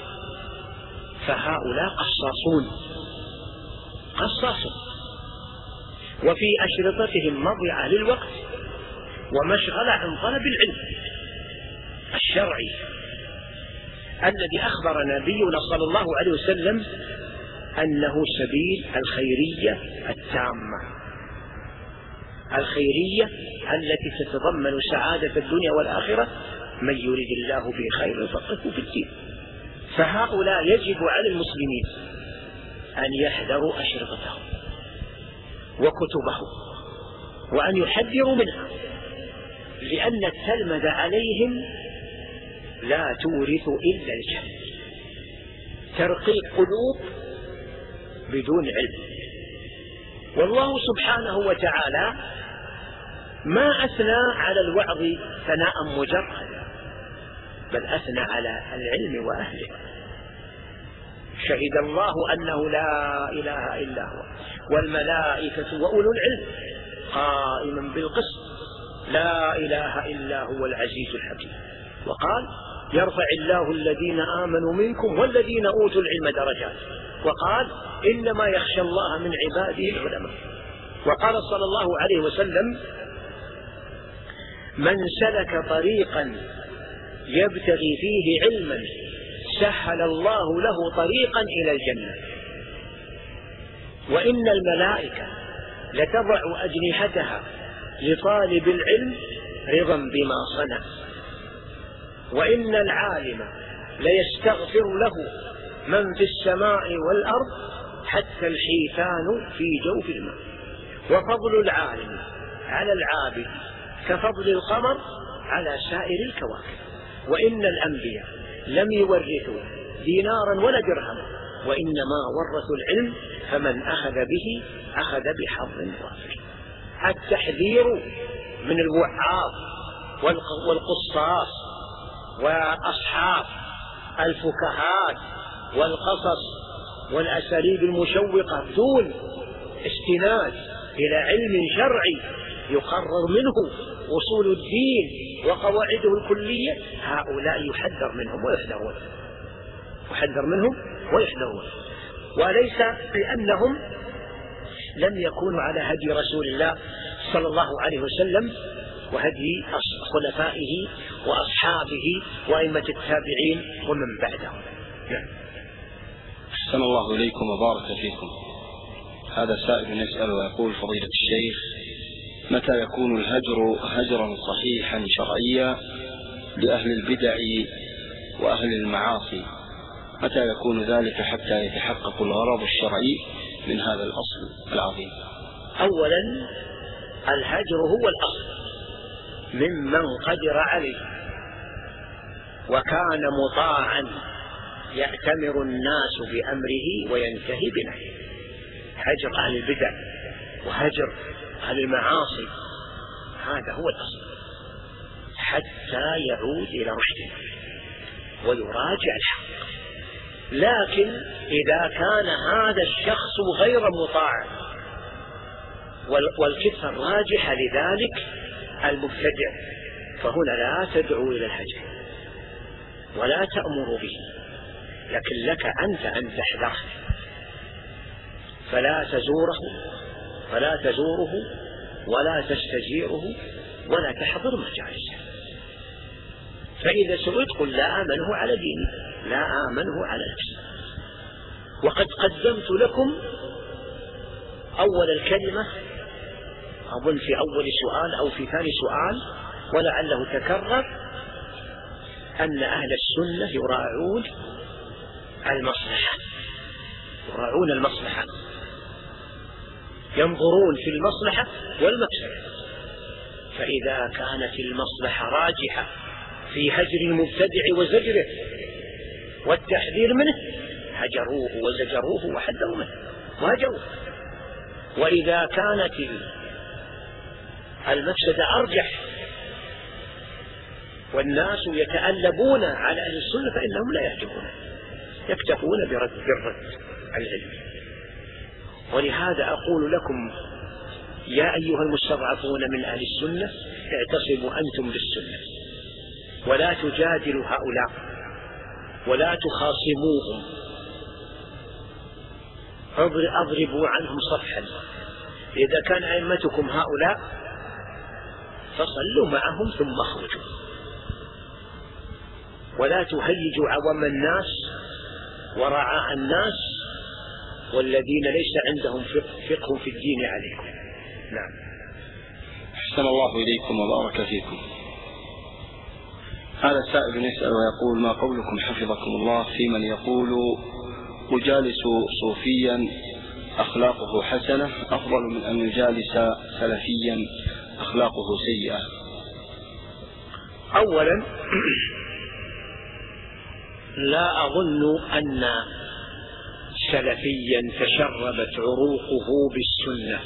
فهؤلاء قصاصون قصاصون وفي أشرطتهم مضيعة للوقت ومشغلة عن طلب العلم الشرعي الذي أخبر نبينا صلى الله عليه وسلم أنه سبيل الخيرية التامة، الخيرية التي تتضمن سعادة الدنيا والآخرة، من يريد الله به خير يفقهه في الدين. فهؤلاء يجب على المسلمين أن يحذروا أشرطتهم وكتبهم وأن يحذروا منها، لأن التلمذ عليهم لا تورث إلا الجهل، ترقيق قلوب بدون علم. والله سبحانه وتعالى ما أثنى على الوعظ ثناء مجرد، بل أثنى على العلم وأهله. شهد الله أنه لا إله إلا هو والملائكة وأولو العلم قائما بالقسط لا إله إلا هو العزيز الحكيم. وقال: يرفع الله الذين آمنوا منكم والذين أوتوا العلم درجات. وقال: إنما يخشى الله من عباده العلماء. وقال صلى الله عليه وسلم: من سلك طريقا يبتغي فيه علما سهل الله له طريقا إلى الجنة. وإن الملائكة لتضع أجنحتها لطالب العلم رضا بما صنع. وإن العالم ليستغفر له من في السماء والأرض حتى الحيتان في جوف الماء. وفضل العالم على العابد كفضل القمر على سائر الكواكب. وإن الأنبياء لم يورثوا دينارا ولا درهم، وإنما ورثوا العلم، فمن أخذ به أخذ بحظ وافر. التحذير من الوعاظ والقصاص وأصحاب الفكاهات والقصص والأساليب المشوقة دون استناد إلى علم شرعي يقرر منه أصول الدين وقواعده الكلية، هؤلاء يحذر منهم ويحذرون يحذر منهم ويحذرون وليس بأنهم لم يكونوا على هدي رسول الله صلى الله عليه وسلم وهدي خلفائه وأصحابه وأئمة التابعين ومن بعدهم. أحسن الله إليكم وبارك فيكم. هذا سائل يسأل ويقول: فضيلة الشيخ، متى يكون الهجر هجرا صحيحا شرعيا لأهل البدع وأهل المعاصي؟ متى يكون ذلك حتى يتحقق الغرض الشرعي من هذا الأصل العظيم؟ أولا، الهجر هو الأصل ممن قدر عليه وكان مطاعا يأتمر الناس بأمره وينتهي بنهيه. هجر أهل البدع وهجر أهل المعاصي هذا هو الأصل حتى يعود إلى رشده ويراجع الحق. لكن إذا كان هذا الشخص غير مطاع والكفة الراجحة لذلك المبتدع، فهنا لا تدعو إلى الهجر ولا تأمر به، لكن لك أنت أن تحذره، فلا تزوره فلا تزوره ولا تستجيره ولا تحضر مجالسه. فإذا سئلت قل لا آمنه على ديني، لا آمنه على نفسي. وقد قدمت لكم أول الكلمة أظن في أول سؤال أو في ثاني سؤال ولعله تكرر أن أهل السنة يراعون المصلحة يراعون المصلحة ينظرون في المصلحة والمفسدة. فإذا كانت المصلحة راجحة في هجر المبتدع وزجره والتحذير منه هجروه وزجروه وحذروا منه وهجروه. وإذا كانت المفسدة أرجح والناس يتألبون على أهل السنة فإنهم لا يهجرون، يكتفون برد بالرد العلم. ولهذا أقول لكم يا أيها المستضعفون من أهل السنة اعتصموا أنتم بالسنة ولا تجادلوا هؤلاء ولا تخاصموهم، أضربوا عنهم صفحا. إذا كان أئمتكم هؤلاء فصلوا معهم ثم اخرجوا، ولا تهيجوا عوام الناس ورعاء الناس والذين ليس عندهم فقه في الدين عليكم. نعم. أحسن الله إليكم وبارك فيكم. هذا السائل يسأل ويقول: ما قولكم حفظكم الله في من يقول أجالس صوفيا أخلاقه حسنة أفضل من أن يجالس سلفيا أخلاقه سيئة؟ أولا، لا أظن أن سلفيا تشربت عروقه بالسنة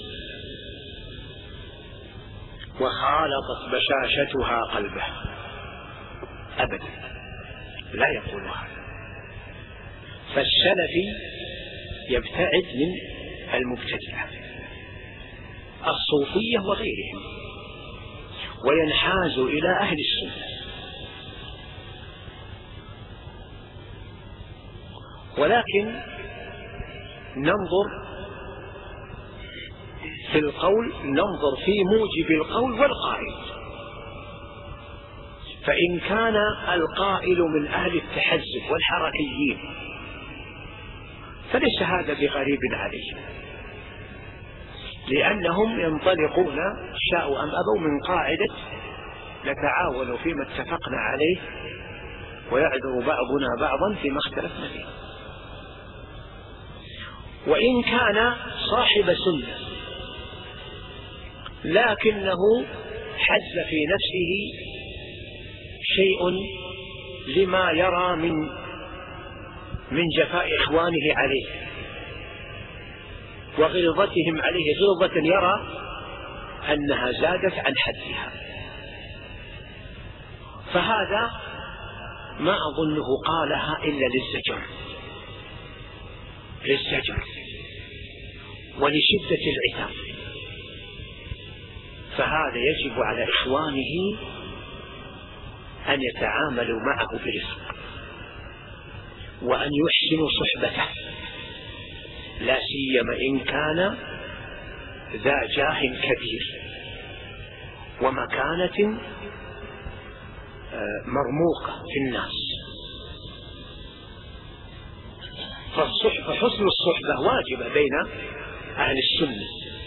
وخالطت بشاشتها قلبه أبدا، لا يقول هذا. فالسلفي يبتعد من المبتدعة الصوفية وغيرهم وينحاز إلى أهل السنة. ولكن ننظر في القول، ننظر في موجب القول والقائل. فإن كان القائل من أهل التحزب والحركيين فليس هذا بغريب عليهم، لأنهم ينطلقون شاءوا أم أبوا من قاعدة نتعاون فيما اتفقنا عليه ويعذر بعضنا بعضا فيما اختلفنا فيه. وإن كان صاحب سنة لكنه حز في نفسه شيء لما يرى من من جفاء إخوانه عليه وغلظتهم عليه غلظة يرى أنها زادت عن حدها، فهذا ما أظنه قالها إلا للزجر للزجر ولشدة العتاب. فهذا يجب على إخوانه أن يتعاملوا معه برفق وأن يحسنوا صحبته، لا سيما إن كان ذا جاه كبير ومكانة مرموقة في الناس. فالصحبة حسن الصحبة واجبة بين أهل السنة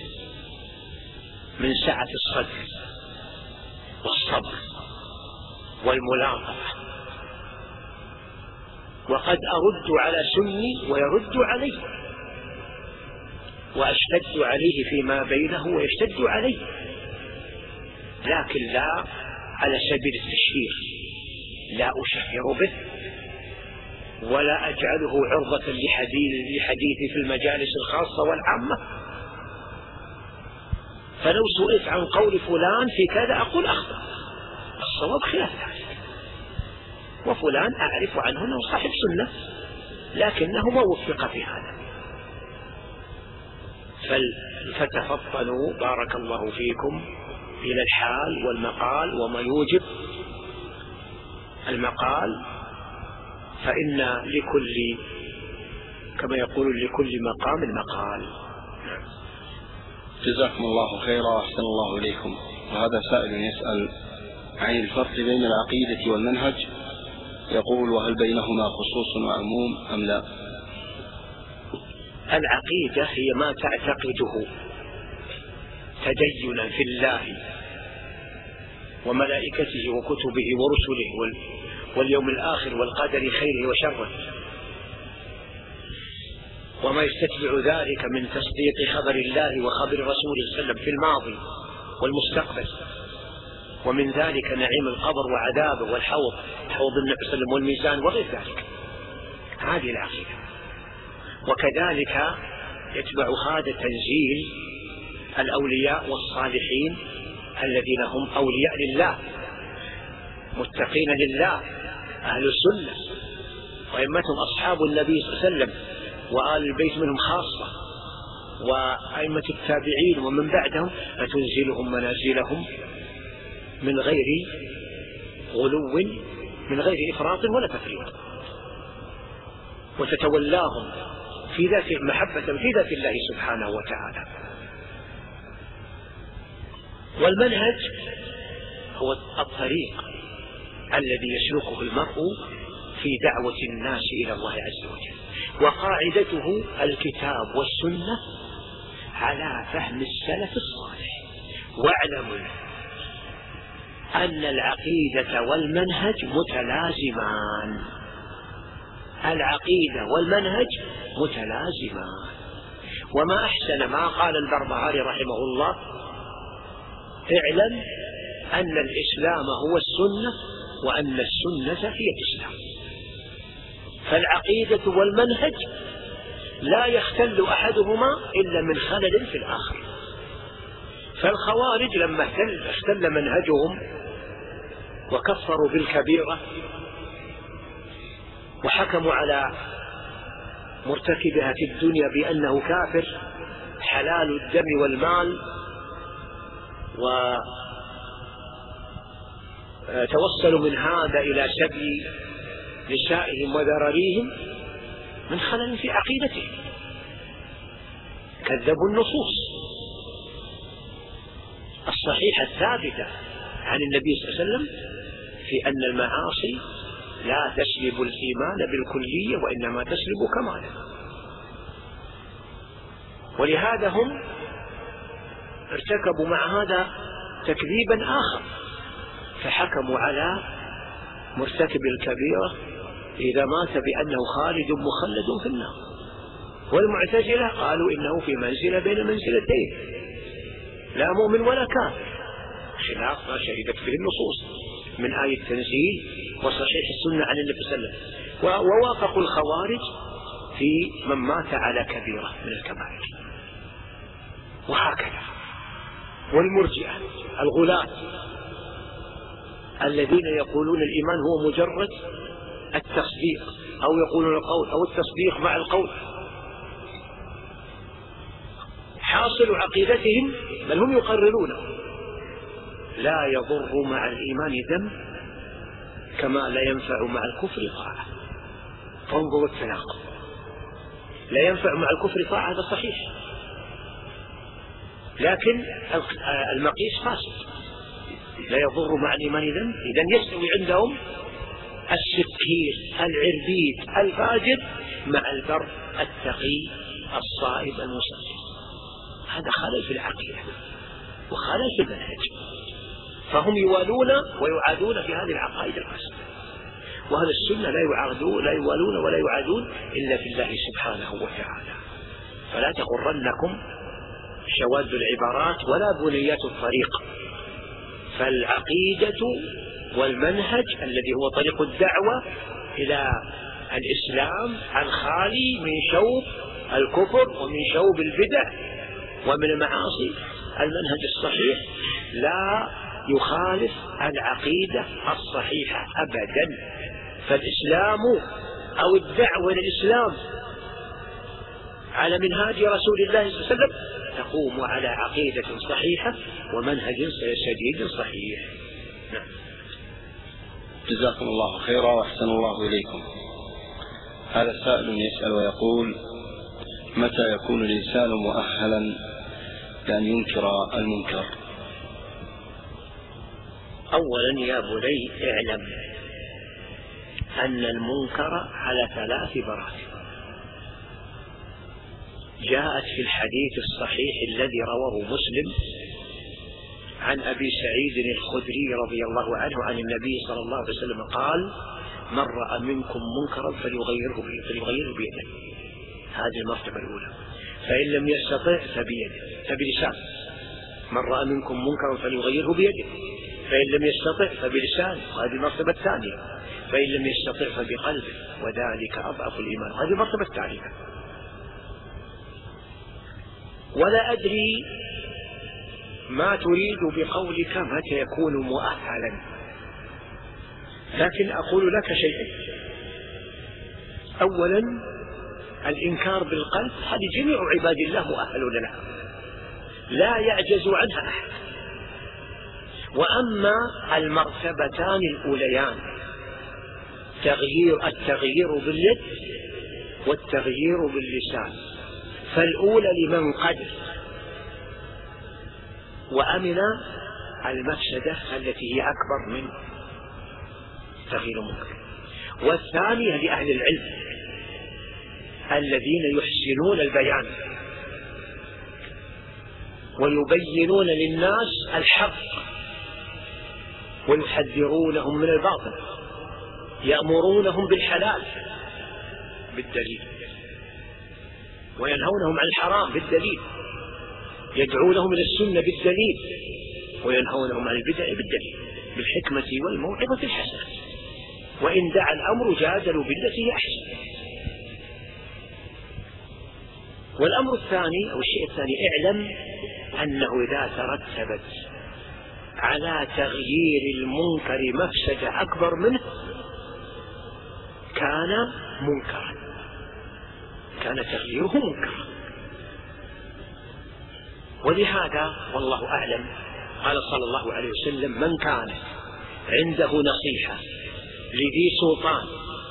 من سعة الصدر والصبر والملاطفة. وقد أرد على سني ويرد علي وأشتد عليه فيما بينه ويشتد علي، لكن لا على سبيل التشهير، لا أشهر به ولا أجعله عرضة لحديثي في المجالس الخاصة والعامة. فلو سئلت عن قول فلان في كذا أقول أخطأ، الصواب خلاف ذلك، وفلان أعرف عنه أنه صاحب سنة لكنه ما وفق في هذا. فتفطنوا بارك الله فيكم إلى الحال والمقال وما يوجب المقال، فإن لكل كما يقول لكل مقام مقال. جزاكم الله خيرا وأحسن الله إليكم. وهذا سائل يسأل عن الفرق بين العقيدة والمنهج، يقول: وهل بينهما خصوص وعموم أم لا؟ العقيدة هي ما تعتقده تدينا في الله وملائكته وكتبه ورسله واليوم الآخر والقدر خيره وشره، وما يستتبع ذلك من تصديق خبر الله وخبر رسوله صلى الله عليه وسلم في الماضي والمستقبل، ومن ذلك نعيم القبر وعذابه والحوض حوض النبي صلى الله عليه وسلم والميزان وغير ذلك. هذه العقيدة. وكذلك يتبع هذا تنزيل الأولياء والصالحين الذين هم أولياء لله متقين لله أهل السنة، وأئمتهم أصحاب النبي صلى الله عليه وسلم وآل البيت منهم خاصة، وأئمة التابعين ومن بعدهم، فتنزلهم منازلهم من غير غلو من غير إفراط ولا تفريط، وتتولاهم في ذات محبة في ذات الله سبحانه وتعالى. والمنهج هو الطريق الذي يسلكه المرء في دعوة الناس إلى الله عز وجل، وقاعدته الكتاب والسنة على فهم السلف الصالح. واعلموا أن العقيدة والمنهج متلازمان، العقيدة والمنهج متلازمان. وما أحسن ما قال البربهاري رحمه الله: اعلم أن الإسلام هو السنة وأن السنة هي الإسلام. فالعقيدة والمنهج لا يختل أحدهما إلا من خلل في الآخر. فالخوارج لما اختل منهجهم وكفروا بالكبيرة وحكموا على مرتكبها في الدنيا بأنه كافر حلال الدم والمال، وتوصلوا من هذا إلى سبي نسائهم وذراريهم من خلل في عقيدتهم، كذبوا النصوص الصحيحة الثابتة عن النبي صلى الله عليه وسلم في أن المعاصي لا تسلب الإيمان بالكلية وإنما تسلب كماله. ولهذا هم ارتكبوا مع هذا تكذيبا آخر، فحكموا على مرتكب الكبيرة إذا مات بأنه خالد مخلد في النار. والمعتزلة قالوا إنه في منزلة بين منزلتين، لا مؤمن ولا كافر، خلاف ما شهدت فيه النصوص من آية التنزيل وصحيح السنة عن النبي صلى الله عليه وسلم. ووافقوا الخوارج في من مات على كبيرة من الكبائر، وهكذا. والمرجئة الغلاة الذين يقولون الإيمان هو مجرد التصديق، أو يقولون القول أو التصديق مع القول. حاصل عقيدتهم بل هم يقررون لا يضر مع الإيمان ذنب كما لا ينفع مع الكفر طاعة. فانظروا التناقض، لا ينفع مع الكفر طاعة هذا صحيح، لكن المقيس فاسد. لا يضر مع الإيمان ذنب، إذن يستوي عندهم السكير العربيد الفاجر مع البر التقي الصائب المسلم. هذا خلل في العقيدة وخلل في المنهج، فهم يوالون ويعادون في هذه العقائد الفاسدة. وهذا السنة لا يعادون لا يوالون ولا يعادون إلا في الله سبحانه وتعالى. فلا تغرنكم شواذ العبارات ولا بنيات الطريق، فالعقيدة والمنهج الذي هو طريق الدعوة إلى الإسلام الخالي من شوب الكفر ومن شوب البدع ومن المعاصي، المنهج الصحيح لا يخالف العقيدة الصحيحة أبدا. فالإسلام أو الدعوة للإسلام على منهاج رسول الله صلى الله عليه وسلم تقوم على عقيدة صحيحة ومنهج سديد صحيح. نعم. جزاكم الله خيرا وأحسن الله إليكم. هذا سائل يسأل ويقول: متى يكون الإنسان مؤهلا لأن ينكر المنكر؟ أولا يا بني اعلم أن المنكر على ثلاث مراتب. جاءت في الحديث الصحيح الذي رواه مسلم عن أبي سعيد الخدري رضي الله عنه عن النبي صلى الله عليه وسلم قال: من رأى منكم منكرا فليغيره فليغيره بيده. هذه المرتبة الأولى. فإن لم يستطع فبيده فبلسانه. من رأى منكم منكرا فليغيره بيده، فإن لم يستطع فبلسانه، وهذه المرتبة الثانية. فإن لم يستطع فبقلبه، وذلك أضعف الإيمان، وهذه المرتبة الثالثة. ولا أدري ما تريد بقولك متى يكون مؤهلا، لكن أقول لك شيئين. أولا الإنكار بالقلب هذه جميع عباد الله مؤهلون لها، لا يعجز عنها أحد. وأما المرتبتان الأوليان تغيير التغيير باليد والتغيير باللسان، فالأولى لمن قدر وأمن المفسدة التي هي أكبر من تغيير المنكر، والثانية لأهل العلم الذين يحسنون البيان ويبينون للناس الحق ويحذرونهم من الباطل، يأمرونهم بالحلال بالدليل وينهونهم عن الحرام بالدليل، يدعونهم إلى السنة بالدليل وينهونهم عن البدع بالدليل، بالحكمة والموعظة الحسنة. وإن دعا الأمر جادلوا بالتي هي أحسن. والأمر الثاني أو الشيء الثاني اعلم أنه إذا ترتبت على تغيير المنكر مفسدة أكبر منه كان منكرا، كان تغييره منكرا. ولهذا والله أعلم قال صلى الله عليه وسلم: من كان عنده نصيحة لذي سلطان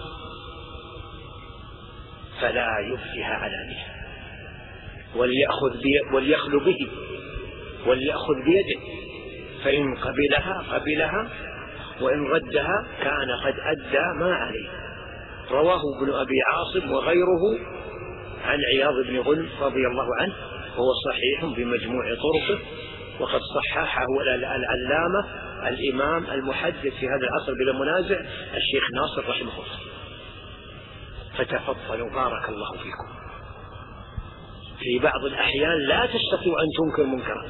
فلا يبدها علانية، وليأخذ وليخلو به وليأخذ بيده، فإن قبلها قبلها وإن ردها كان قد أدى ما عليه. رواه ابن أبي عاصم وغيره عن عياض بن غنم رضي الله عنه، وهو صحيح بمجموع طرقه، وقد صححه العلامة الإمام المحدث في هذا العصر بلا منازع الشيخ ناصر رحمه الله. فتفضلوا بارك الله فيكم. في بعض الأحيان لا تستطيع أن تنكر منكرا،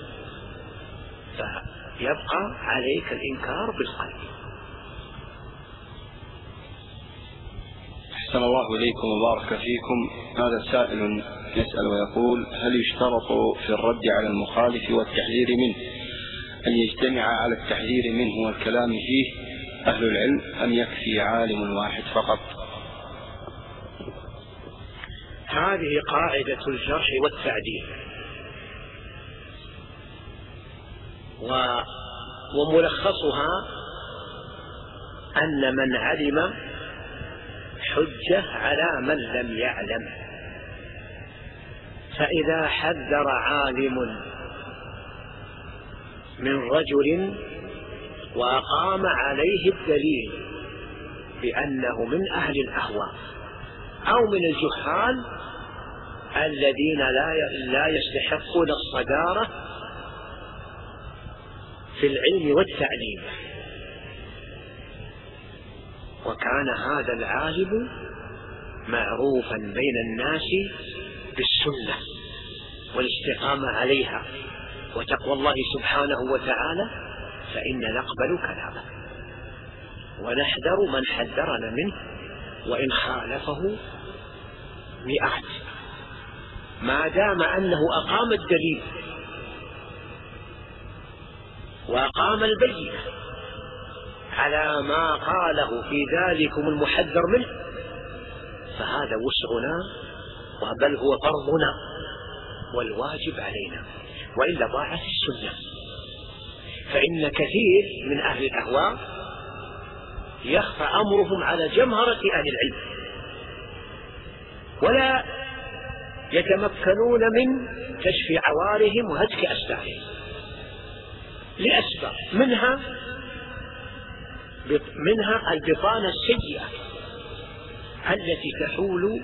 فيبقى عليك الإنكار بالقلب. أحسن الله إليكم وبارك فيكم. هذا سائل يسأل ويقول: هل يشترط في الرد على المخالف والتحذير منه أن يجتمع على التحذير منه والكلام فيه أهل العلم، أم يكفي عالم واحد فقط؟ هذه قاعدة الجرح والتعديل، وملخصها أن من علم حجة على من لم يعلم. فإذا حذر عالم من رجل وأقام عليه الدليل بأنه من أهل الأهواء أو من الجهال الذين لا يستحقون الصدارة في العلم والتعليم، وكان هذا العالم معروفا بين الناس بالسنة والاستقامة عليها وتقوى الله سبحانه وتعالى، فإن نقبل كلامه ونحذر من حذرنا منه وإن خالفه مئات، ما دام أنه أقام الدليل وأقام البينة على ما قاله في ذلكم المحذر منه، فهذا وسعنا، بل هو فرضنا والواجب علينا، وإلا ضاعت السنة. فإن كثير من أهل الأهواء يخفى أمرهم على جمهرة أهل العلم، ولا يتمكنون من كشف عوارهم وهتك أسبابهم لأسباب، منها منها البطانة السيئة التي تحول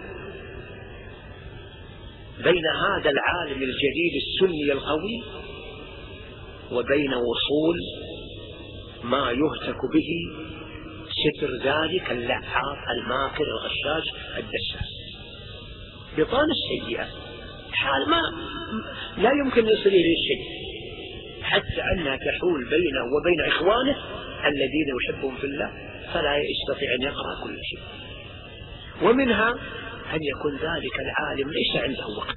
بين هذا العالم الجليل السني القوي وبين وصول ما يهتك به ستر ذلك اللعاب الماكر الغشاش الدساس. بطانة السيئة حال ما لا يمكن يصل إليه شيء، حتى أنها تحول بينه وبين إخوانه الذين يحبهم في الله، فلا يستطيع أن يقرأ كل شيء. ومنها أن يكون ذلك العالم ليس عنده وقت،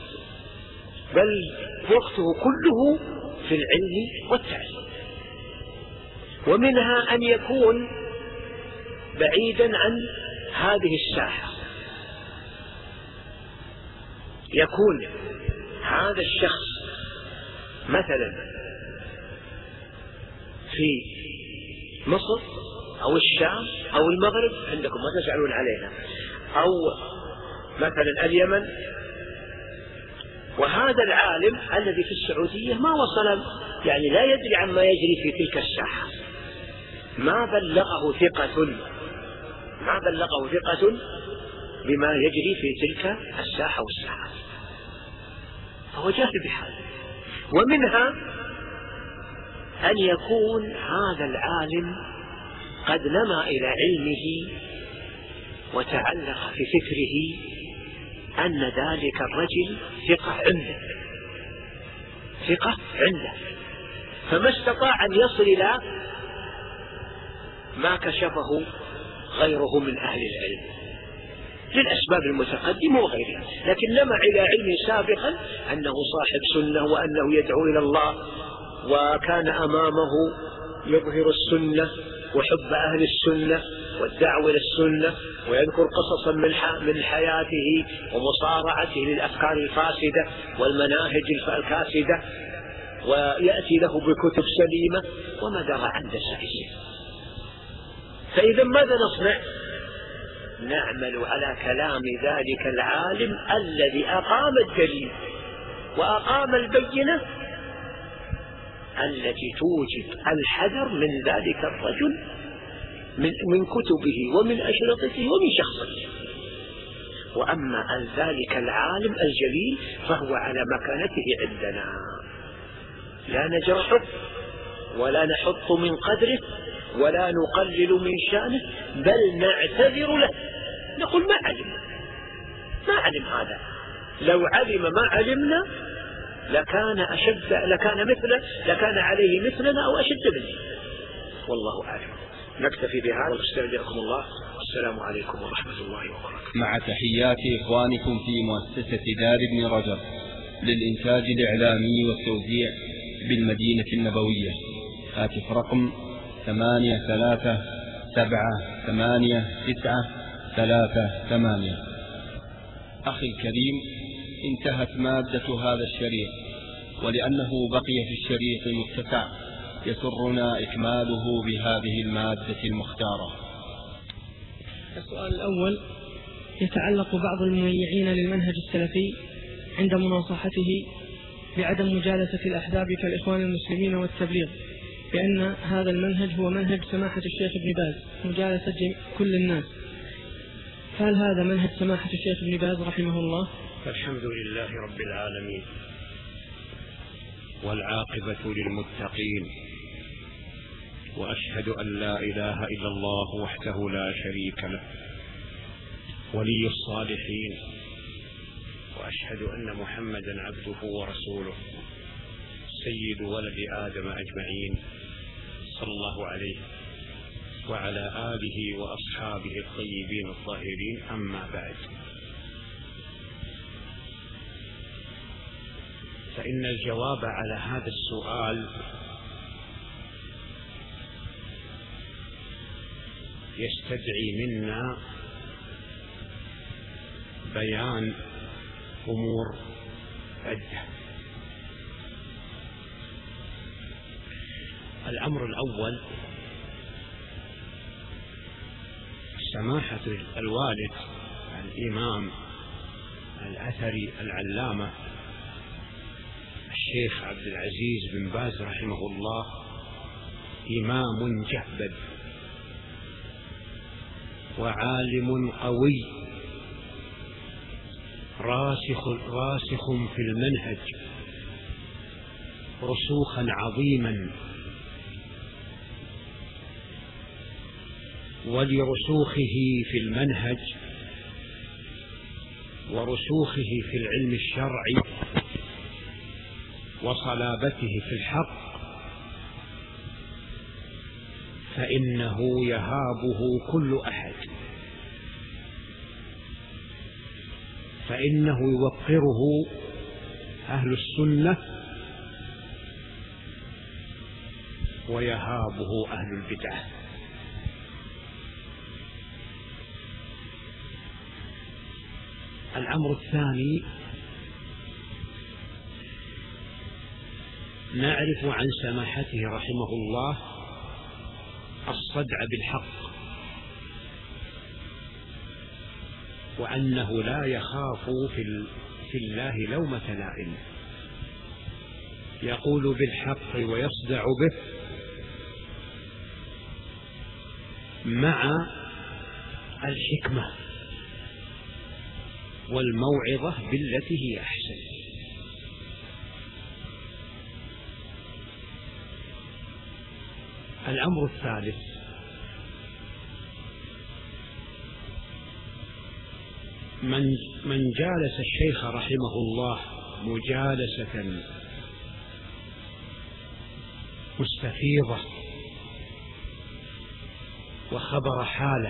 بل وقته كله في العلم والتعليم. ومنها أن يكون بعيدا عن هذه الساحة، يكون هذا الشخص مثلا في مصر أو الشام أو المغرب، عندكم ما تزعلون علينا، أو مثلا اليمن، وهذا العالم الذي في السعودية ما وصل، يعني لا يدري عما يجري في تلك الساحة، ما بلغه ثقة ما بلغه ثقة بما يجري في تلك الساحة والساحات، فهو جاهل بحاله. ومنها أن يكون هذا العالم قد نما إلى علمه وتعلق في فكره أن ذلك الرجل ثقة عنده ثقة عنده فما استطاع أن يصل إلى ما كشفه غيره من أهل العلم للأسباب المتقدمة وغيرها، لكن نما إلى علم سابقا أنه صاحب سنة وأنه يدعو إلى الله، وكان أمامه يظهر السنة وحب أهل السنة والدعوة إلى السنة، ويذكر قصصا من حياته ومصارعته للأفكار الفاسدة والمناهج الكاسدة، ويأتي له بكتب سليمة وما درى عن دسائسه. فإذا ماذا نصنع؟ نعمل على كلام ذلك العالم الذي أقام الدليل وأقام البينة التي توجب الحذر من ذلك الرجل من, من كتبه ومن أشرطته ومن شخصه. وأما عن ذلك العالم الجليل فهو على مكانته عندنا، لا نجرحه ولا نحط من قدره ولا نقلل من شأنه، بل نعتذر له، نقول ما علم ما علم هذا، لو علم ما علمنا لكان أشد، لكان مثله، لكان عليه مثلنا أو أشد منه، والله أعلم. نكتفي بهذا واستودعكم الله، والسلام عليكم ورحمة الله وبركاته. مع تحيات إخوانكم في مؤسسة دار ابن رجب للإنتاج الإعلامي والتوزيع بالمدينة النبوية. هاتف رقم ثمانية ثلاثة سبعة ثمانية تسعة ثلاثة ثمانية. أخي الكريم، انتهت مادة هذا الشريط، ولأنه بقي في الشريط متسع يسرنا إكماله بهذه المادة المختارة. السؤال الأول يتعلق بعض المميعين للمنهج السلفي عند مناصحته بعدم مجالسة الأحزاب كالإخوان المسلمين والتبليغ، بأن هذا المنهج هو منهج سماحة الشيخ ابن باز مجالسة كل الناس، هل هذا منهج سماحة الشيخ ابن باز رحمه الله؟ الحمد لله رب العالمين، والعاقبة للمتقين، وأشهد أن لا إله إلا الله وحده لا شريك له ولي الصالحين، وأشهد أن محمدا عبده ورسوله سيد ولد آدم أجمعين صلى الله عليه وعلى آله وأصحابه الطيبين الطاهرين. أما بعد، فإن الجواب على هذا السؤال يستدعي منا بيان أمور عدة. الأمر الأول، سماحة الوالد الإمام الأثري العلامة الشيخ عبد العزيز بن باز رحمه الله إمام جهبذ وعالم قوي راسخ, راسخ في المنهج رسوخا عظيما، ولرسوخه في المنهج ورسوخه في العلم الشرعي وصلابته في الحق فإنه يهابه كل أحد، فإنه يوقره أهل السنة ويهابه أهل البدعة. الأمر الثاني، نعرف عن سماحته رحمه الله الصدع بالحق، وأنه لا يخاف في الله لومة لائم، يقول بالحق ويصدع به مع الحكمة والموعظة بالتي هي أحسن. الأمر الثالث، من من جالس الشيخ رحمه الله مجالسة مستفيضة وخبر حاله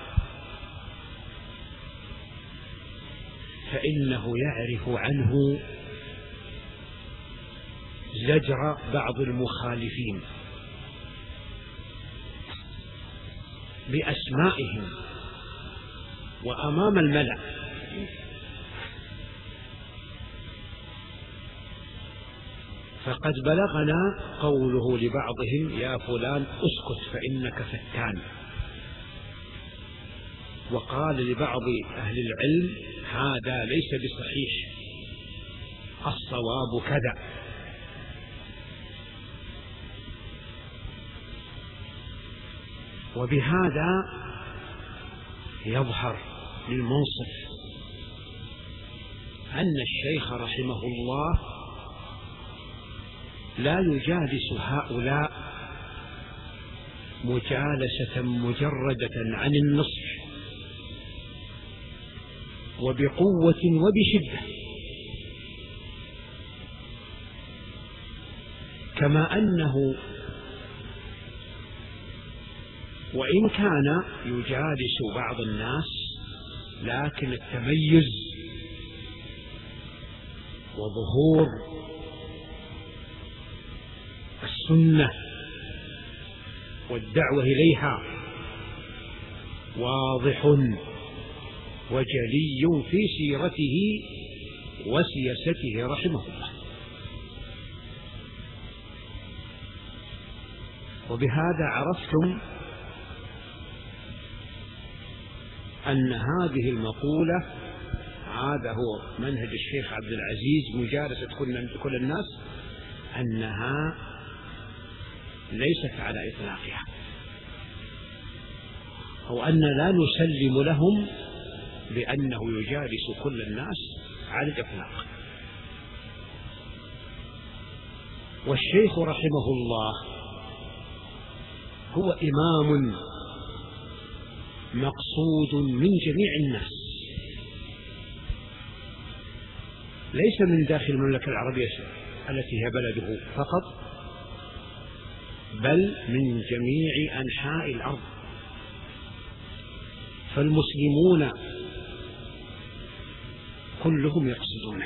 فإنه يعرف عنه زجر بعض المخالفين بأسمائهم وأمام الملأ، فقد بلغنا قوله لبعضهم يا فلان اسكت فإنك فتان، وقال لبعض أهل العلم هذا ليس بصحيح، الصواب كذا. وبهذا يظهر للمنصف أن الشيخ رحمه الله لا يجالس هؤلاء مجالسة مجردة عن النصح وبقوة وبشدة، كما أنه وإن كان يجالس بعض الناس لكن التميز وظهور السنة والدعوة إليها واضح وجلي في سيرته وسياسته رحمه الله. وبهذا عرفتم أن هذه المقولة هذا هو منهج الشيخ عبد العزيز مجالسة كل الناس، أنها ليست على إطلاقها، أو أن لا نسلم لهم بأنه يجالس كل الناس على الإطلاق. والشيخ رحمه الله هو إمام مقصود من جميع الناس، ليس من داخل المملكة العربية التي هي بلده فقط، بل من جميع أنحاء الأرض. فالمسلمون كلهم يقصدونه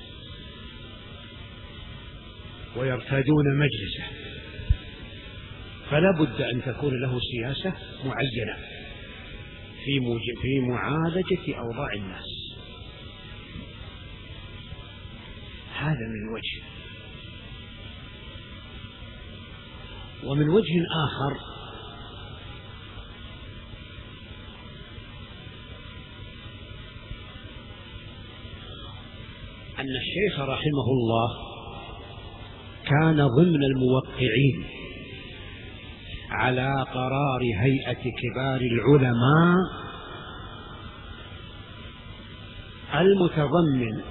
ويرتادون مجلسه، فلا بد أن تكون له سياسة معينة في في معالجة أوضاع الناس. هذا من وجه. ومن وجه آخر أن الشيخ رحمه الله كان ضمن الموقعين على قرار هيئة كبار العلماء المتضمن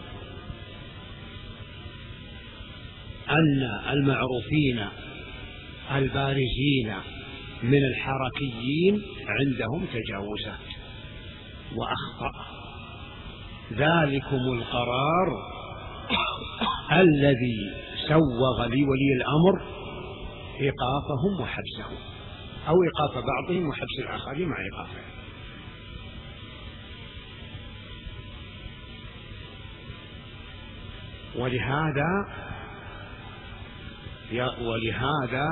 أن المعروفين البارزين من الحركيين عندهم تجاوزات وأخطاء. ذلكم القرار الذي سوغ لولي الأمر إيقافهم وحبسهم، أو إيقاف بعضهم وحبس الآخرين مع إيقافهم. ولهذا ولهذا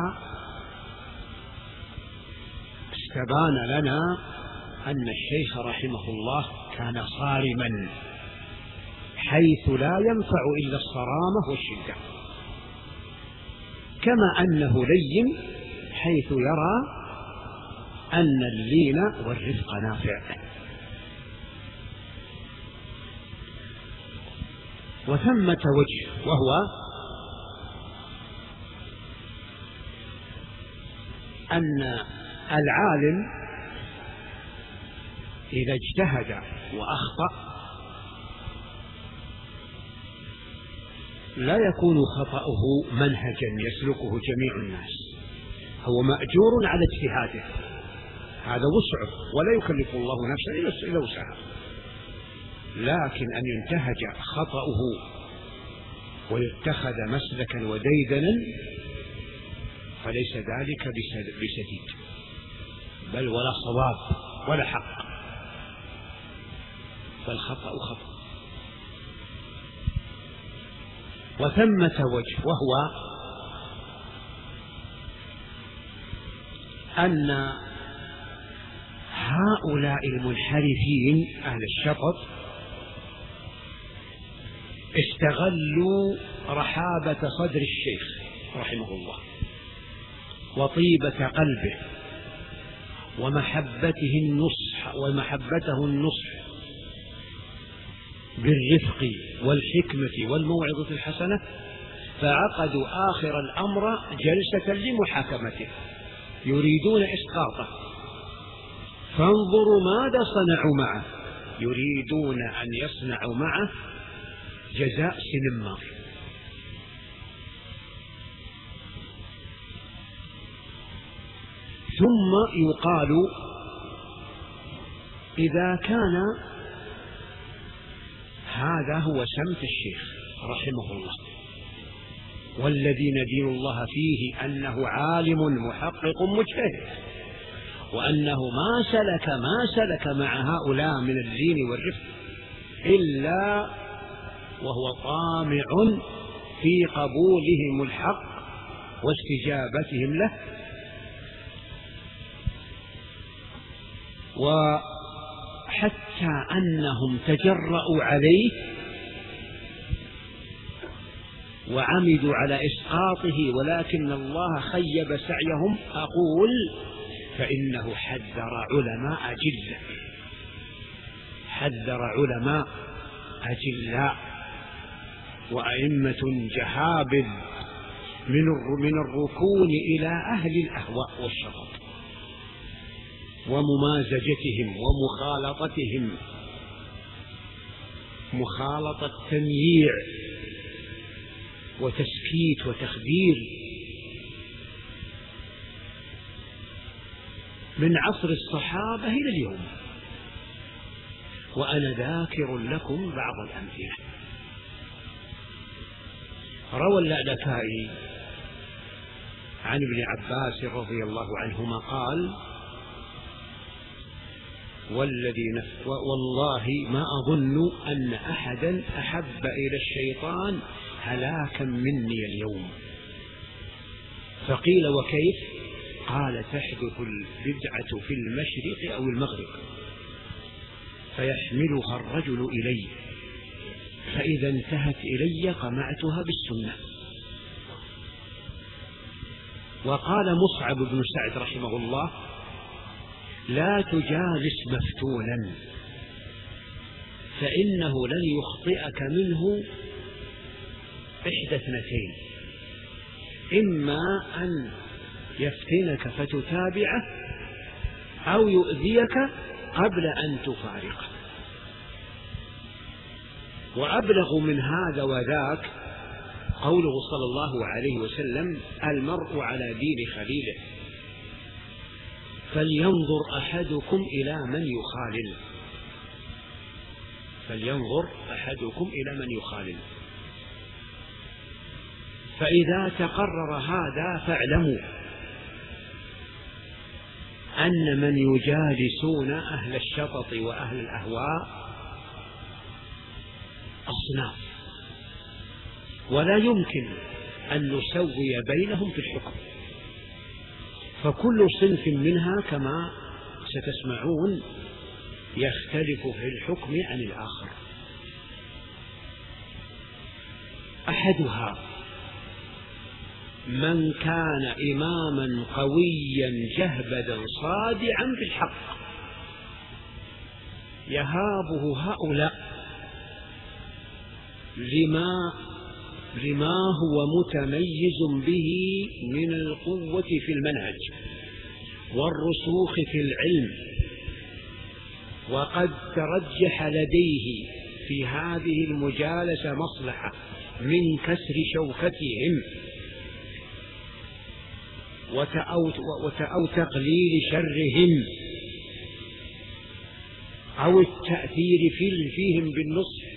استبان لنا أن الشيخ رحمه الله كان صارما، حيث لا ينفع إلا الصرامة والشدة، كما أنه لين حيث يرى أن اللين والرفق نافع. وثمة وجه، وهو أن العالم إذا اجتهد وأخطأ لا يكون خطأه منهجا يسلكه جميع الناس، هو مأجور على اجتهاده، هذا وسعه ولا يكلف الله نفسا إلا وسعها. لكن أن ينتهج خطأه ويتخذ مسلكا وديدنا فليس ذلك بسديد، بل ولا صواب ولا حق، فالخطأ خطأ. وثمة وجه، وهو أن هؤلاء المنحرفين أهل الشطط استغلوا رحابة صدر الشيخ رحمه الله وطيبة قلبه ومحبته النصح ومحبته النصح بالرفق والحكمة والموعظة الحسنة، فعقدوا آخر الأمر جلسة لمحاكمته يريدون إسقاطه، فانظروا ماذا صنعوا معه، يريدون أن يصنعوا معه جزاء سنمار. ثم يقال إذا كان هذا هو سمت الشيخ رحمه الله، والذي ندين الله فيه أنه عالم محقق مجتهد، وأنه ما سلك ما سلك مع هؤلاء من اللين والرفق إلا وهو طامع في قبولهم الحق واستجابتهم له، وحتى أنهم تجرؤوا عليه وعمدوا على إسقاطه ولكن الله خيب سعيهم، أقول فإنه حذر علماء أجلاء، حذر علماء أجلاء وأئمة جهابذ من الركون إلى أهل الأهواء والشطط وممازجتهم ومخالطتهم مخالطة تمييع وتسكيت وتخدير من عصر الصحابة إلى اليوم. وأنا ذاكر لكم بعض الأمثلة. روى اللألكائي عن ابن عباس رضي الله عنهما قال: والذي نف... والله ما أظن أن أحدا أحب إلى الشيطان هلاكا مني اليوم. فقيل: وكيف؟ قال: تحدث البدعة في المشرق أو المغرب فيحملها الرجل إلي، فإذا انتهت إلي قمعتها بالسنة. وقال مصعب بن سعد رحمه الله: لا تجالس مفتونا فإنه لن يخطئك منه إحدى اثنتين، إما أن يفتنك فتتابعه أو يؤذيك قبل أن تفارقه. وأبلغ من هذا وذاك قوله صلى الله عليه وسلم: المرء على دين خليله فلينظر أحدكم إلى من يخالل فلينظر أحدكم إلى من يخالل فإذا تقرر هذا فاعلموا أن من يجالسون أهل الشطط وأهل الأهواء أصناف، ولا يمكن أن نسوي بينهم في الحكم، فكل صنف منها كما ستسمعون يختلف في الحكم عن الآخر. أحدها من كان إماما قويا جهبذا صادعا في الحق يهابه هؤلاء لما لما هو متميز به من القوة في المنهج والرسوخ في العلم، وقد ترجح لديه في هذه المجالسة مصلحة من كسر شوكتهم أو تقليل شرهم أو التأثير فيهم بالنصح،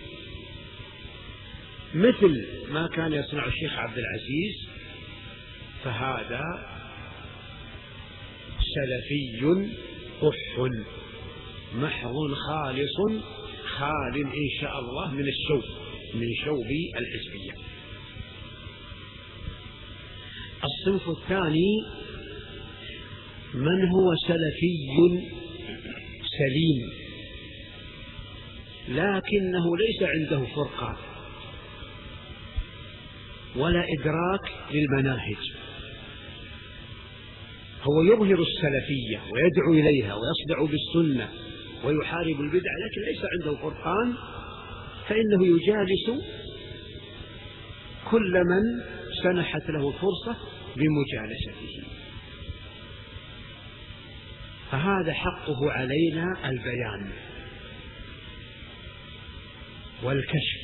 مثل ما كان يصنع الشيخ عبد العزيز، فهذا سلفي قح محض خالص خال إن شاء الله من الشوب من شوب الحزبية. الصنف الثاني من هو سلفي سليم لكنه ليس عنده فرقة ولا إدراك للمناهج، هو يظهر السلفية ويدعو إليها ويصدع بالسنة ويحارب البدع، لكن ليس عنده فرقان، فإنه يجالس كل من سنحت له الفرصة بمجالسته. فهذا حقه علينا البيان والكشف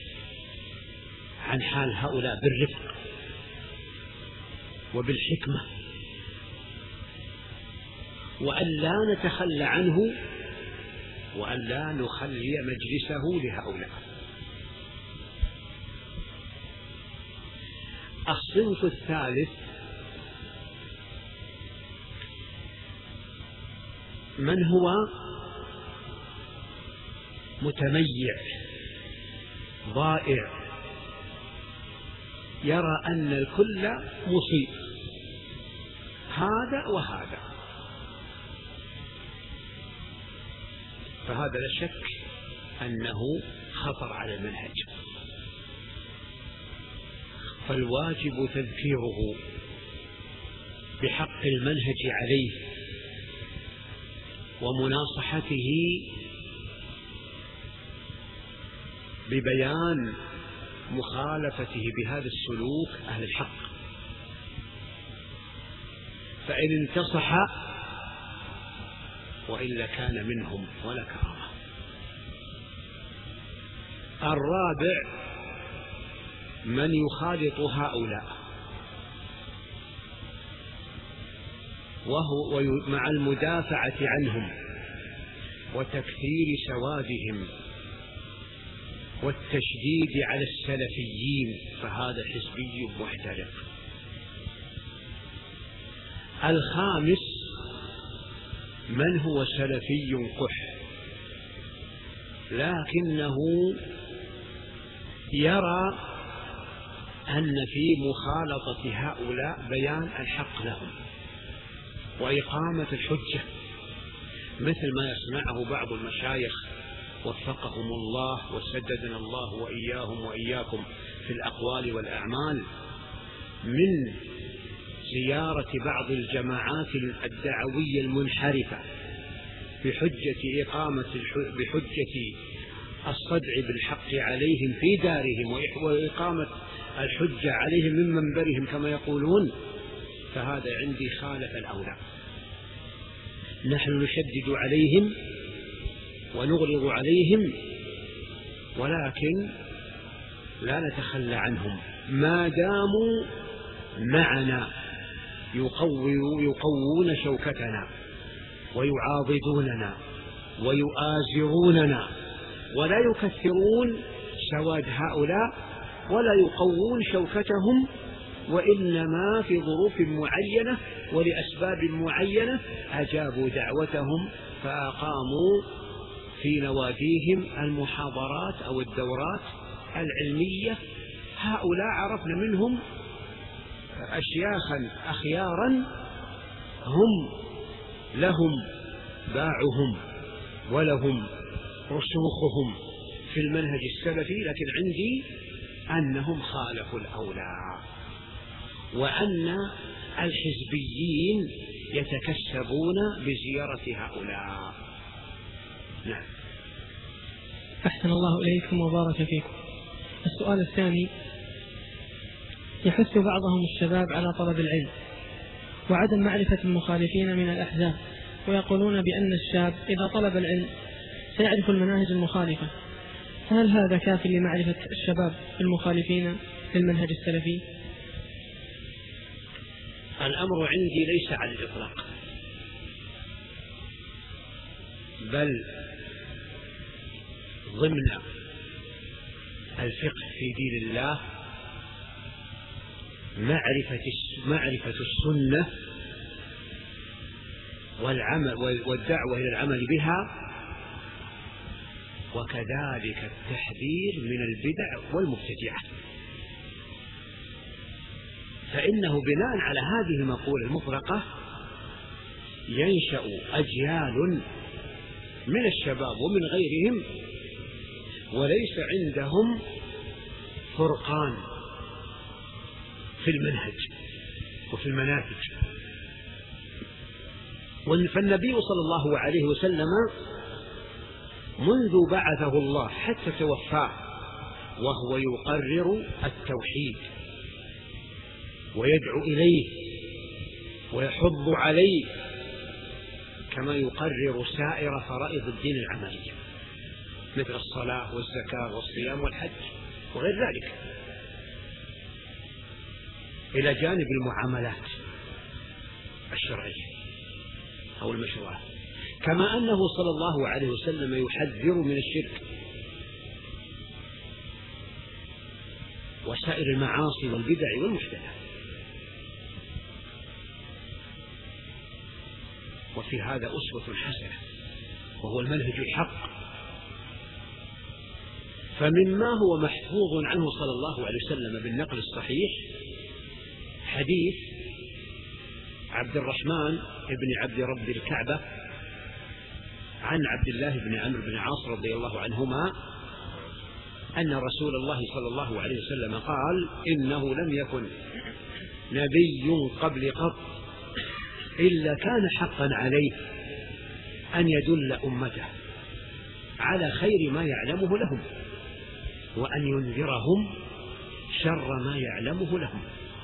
عن حال هؤلاء بالرفق وبالحكمة، وأن لا نتخلى عنه وأن لا نخلي مجلسه لهؤلاء. الصنف الثالث من هو متميع ضائع يرى أن الكل مصيب، هذا وهذا، فهذا لا شك أنه خطر على المنهج، فالواجب تذكيره بحق المنهج عليه ومناصحته ببيان مخالفته بهذا السلوك أهل الحق، فإن انتصح وإلا كان منهم ولا كرامة. الرابع من يخالط هؤلاء وهو مع المدافعة عنهم وتكثير سوادهم والتشديد على السلفيين، فهذا حزبي محترق. الخامس من هو سلفي قح لكنه يرى أن في مخالطة هؤلاء بيان الحق لهم وإقامة الحجة، مثل ما يصنعه بعض المشايخ وفقهم الله وسددنا الله وإياهم وإياكم في الأقوال والأعمال، من زيارة بعض الجماعات الدعوية المنحرفة بحجة إقامة بحجة الصدع بالحق عليهم في دارهم وإقامة الحجة عليهم من منبرهم كما يقولون، فهذا عندي خالف الأولى. نحن نشدد عليهم ونغلظ عليهم، ولكن لا نتخلى عنهم ما داموا معنا يقوي يقوون شوكتنا ويعاضدوننا ويؤازروننا، ولا يكثرون سواد هؤلاء ولا يقوون شوكتهم، وإنما في ظروف معينة ولأسباب معينة أجابوا دعوتهم فأقاموا في نواديهم المحاضرات أو الدورات العلمية. هؤلاء عرفنا منهم أشياخا أخيارا هم لهم باعهم ولهم رسوخهم في المنهج السلفي، لكن عندي أنهم خالفوا الأولى، وأن الحزبيين يتكسبون بزيارة هؤلاء. نعم. أحسن الله إليكم وبارك فيكم. السؤال الثاني: يحث بعضهم الشباب على طلب العلم وعدم معرفة المخالفين من الأحزاب، ويقولون بأن الشاب إذا طلب العلم سيعرف المناهج المخالفة، فهل هذا كاف لمعرفة الشباب المخالفين للمنهج السلفي؟ الأمر عندي ليس على الإطلاق، بل ضمن الفقه في دين الله معرفة معرفة السنة والعمل والدعوة إلى العمل بها، وكذلك التحذير من البدع والمبتدعات. فإنه بناء على هذه المقولة المطلقة ينشأ أجيال من الشباب ومن غيرهم وليس عندهم فرقان في المنهج وفي المناهج. فالنبي صلى الله عليه وسلم منذ بعثه الله حتى توفاه وهو يقرر التوحيد ويدعو إليه ويحض عليه، كما يقرر سائر فرائض الدين العملية مثل الصلاة والزكاة والصيام والحج وغير ذلك، إلى جانب المعاملات الشرعية أو المشروعات، كما أنه صلى الله عليه وسلم يحذر من الشرك وسائر المعاصي والبدع والمحدثات. وفي هذا أسوة حسنة وهو المنهج الحق. فمما هو محفوظ عنه صلى الله عليه وسلم بالنقل الصحيح حديث عبد الرحمن بن عبد رب الكعبة عن عبد الله بن عمرو بن العاص رضي الله عنهما أن رسول الله صلى الله عليه وسلم قال: إنه لم يكن نبي قبل قط إلا كان حقا عليه أن يدل أمته على خير ما يعلمه لهم وأن ينذرهم شر ما يعلمه لهم.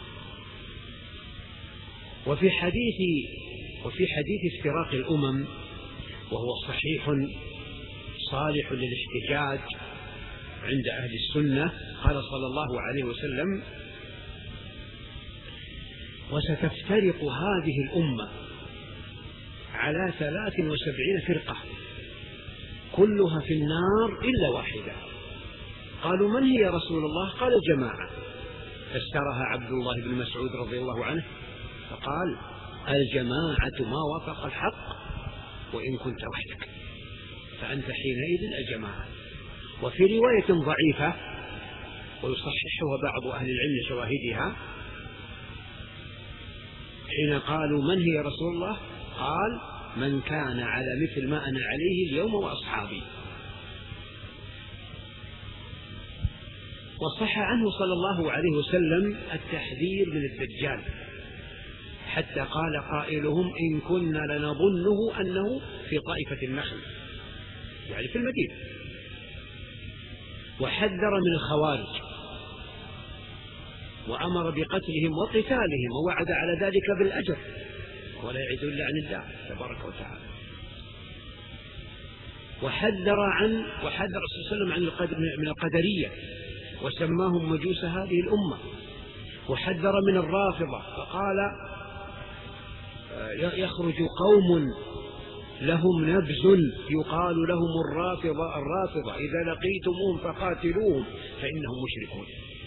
وفي حديث وفي حديث افتراق الأمم وهو صحيح صالح للاحتجاج عند أهل السنة قال صلى الله عليه وسلم: وستفترق هذه الأمة على ثلاث وسبعين فرقة كلها في النار إلا واحدة. قالوا: من هي يا رسول الله؟ قال: الجماعة. فسرها عبد الله بن مسعود رضي الله عنه فقال: الجماعة ما وافق الحق وإن كنت وحدك فأنت حينئذ الجماعة. وفي رواية ضعيفة ويصححها بعض أهل العلم شواهدها حين قالوا: من هي يا رسول الله؟ قال: من كان على مثل ما أنا عليه اليوم وأصحابي. وصح عنه صلى الله عليه وسلم التحذير من الدجال حتى قال قائلهم: إن كنا لنظنه أنه في طائفة النخل، يعني في المدينة. وحذر من الخوارج وأمر بقتلهم وقتالهم ووعد على ذلك بالأجر ولا يعد إلا عن الله تبارك وتعالى. وحذر عن وحذر صلى الله عليه وسلم عن من القدرية وسماهم مجوس هذه الأمة. وحذر من الرافضة فقال: يخرج قوم لهم نبز يقال لهم الرافضة الرافضة إذا لقيتموهم فقاتلوهم فإنهم مشركون.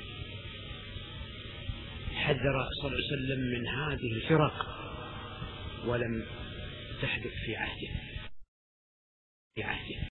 حذر صلى الله عليه وسلم من هذه الفرق ولم تحدث في عهده في عهده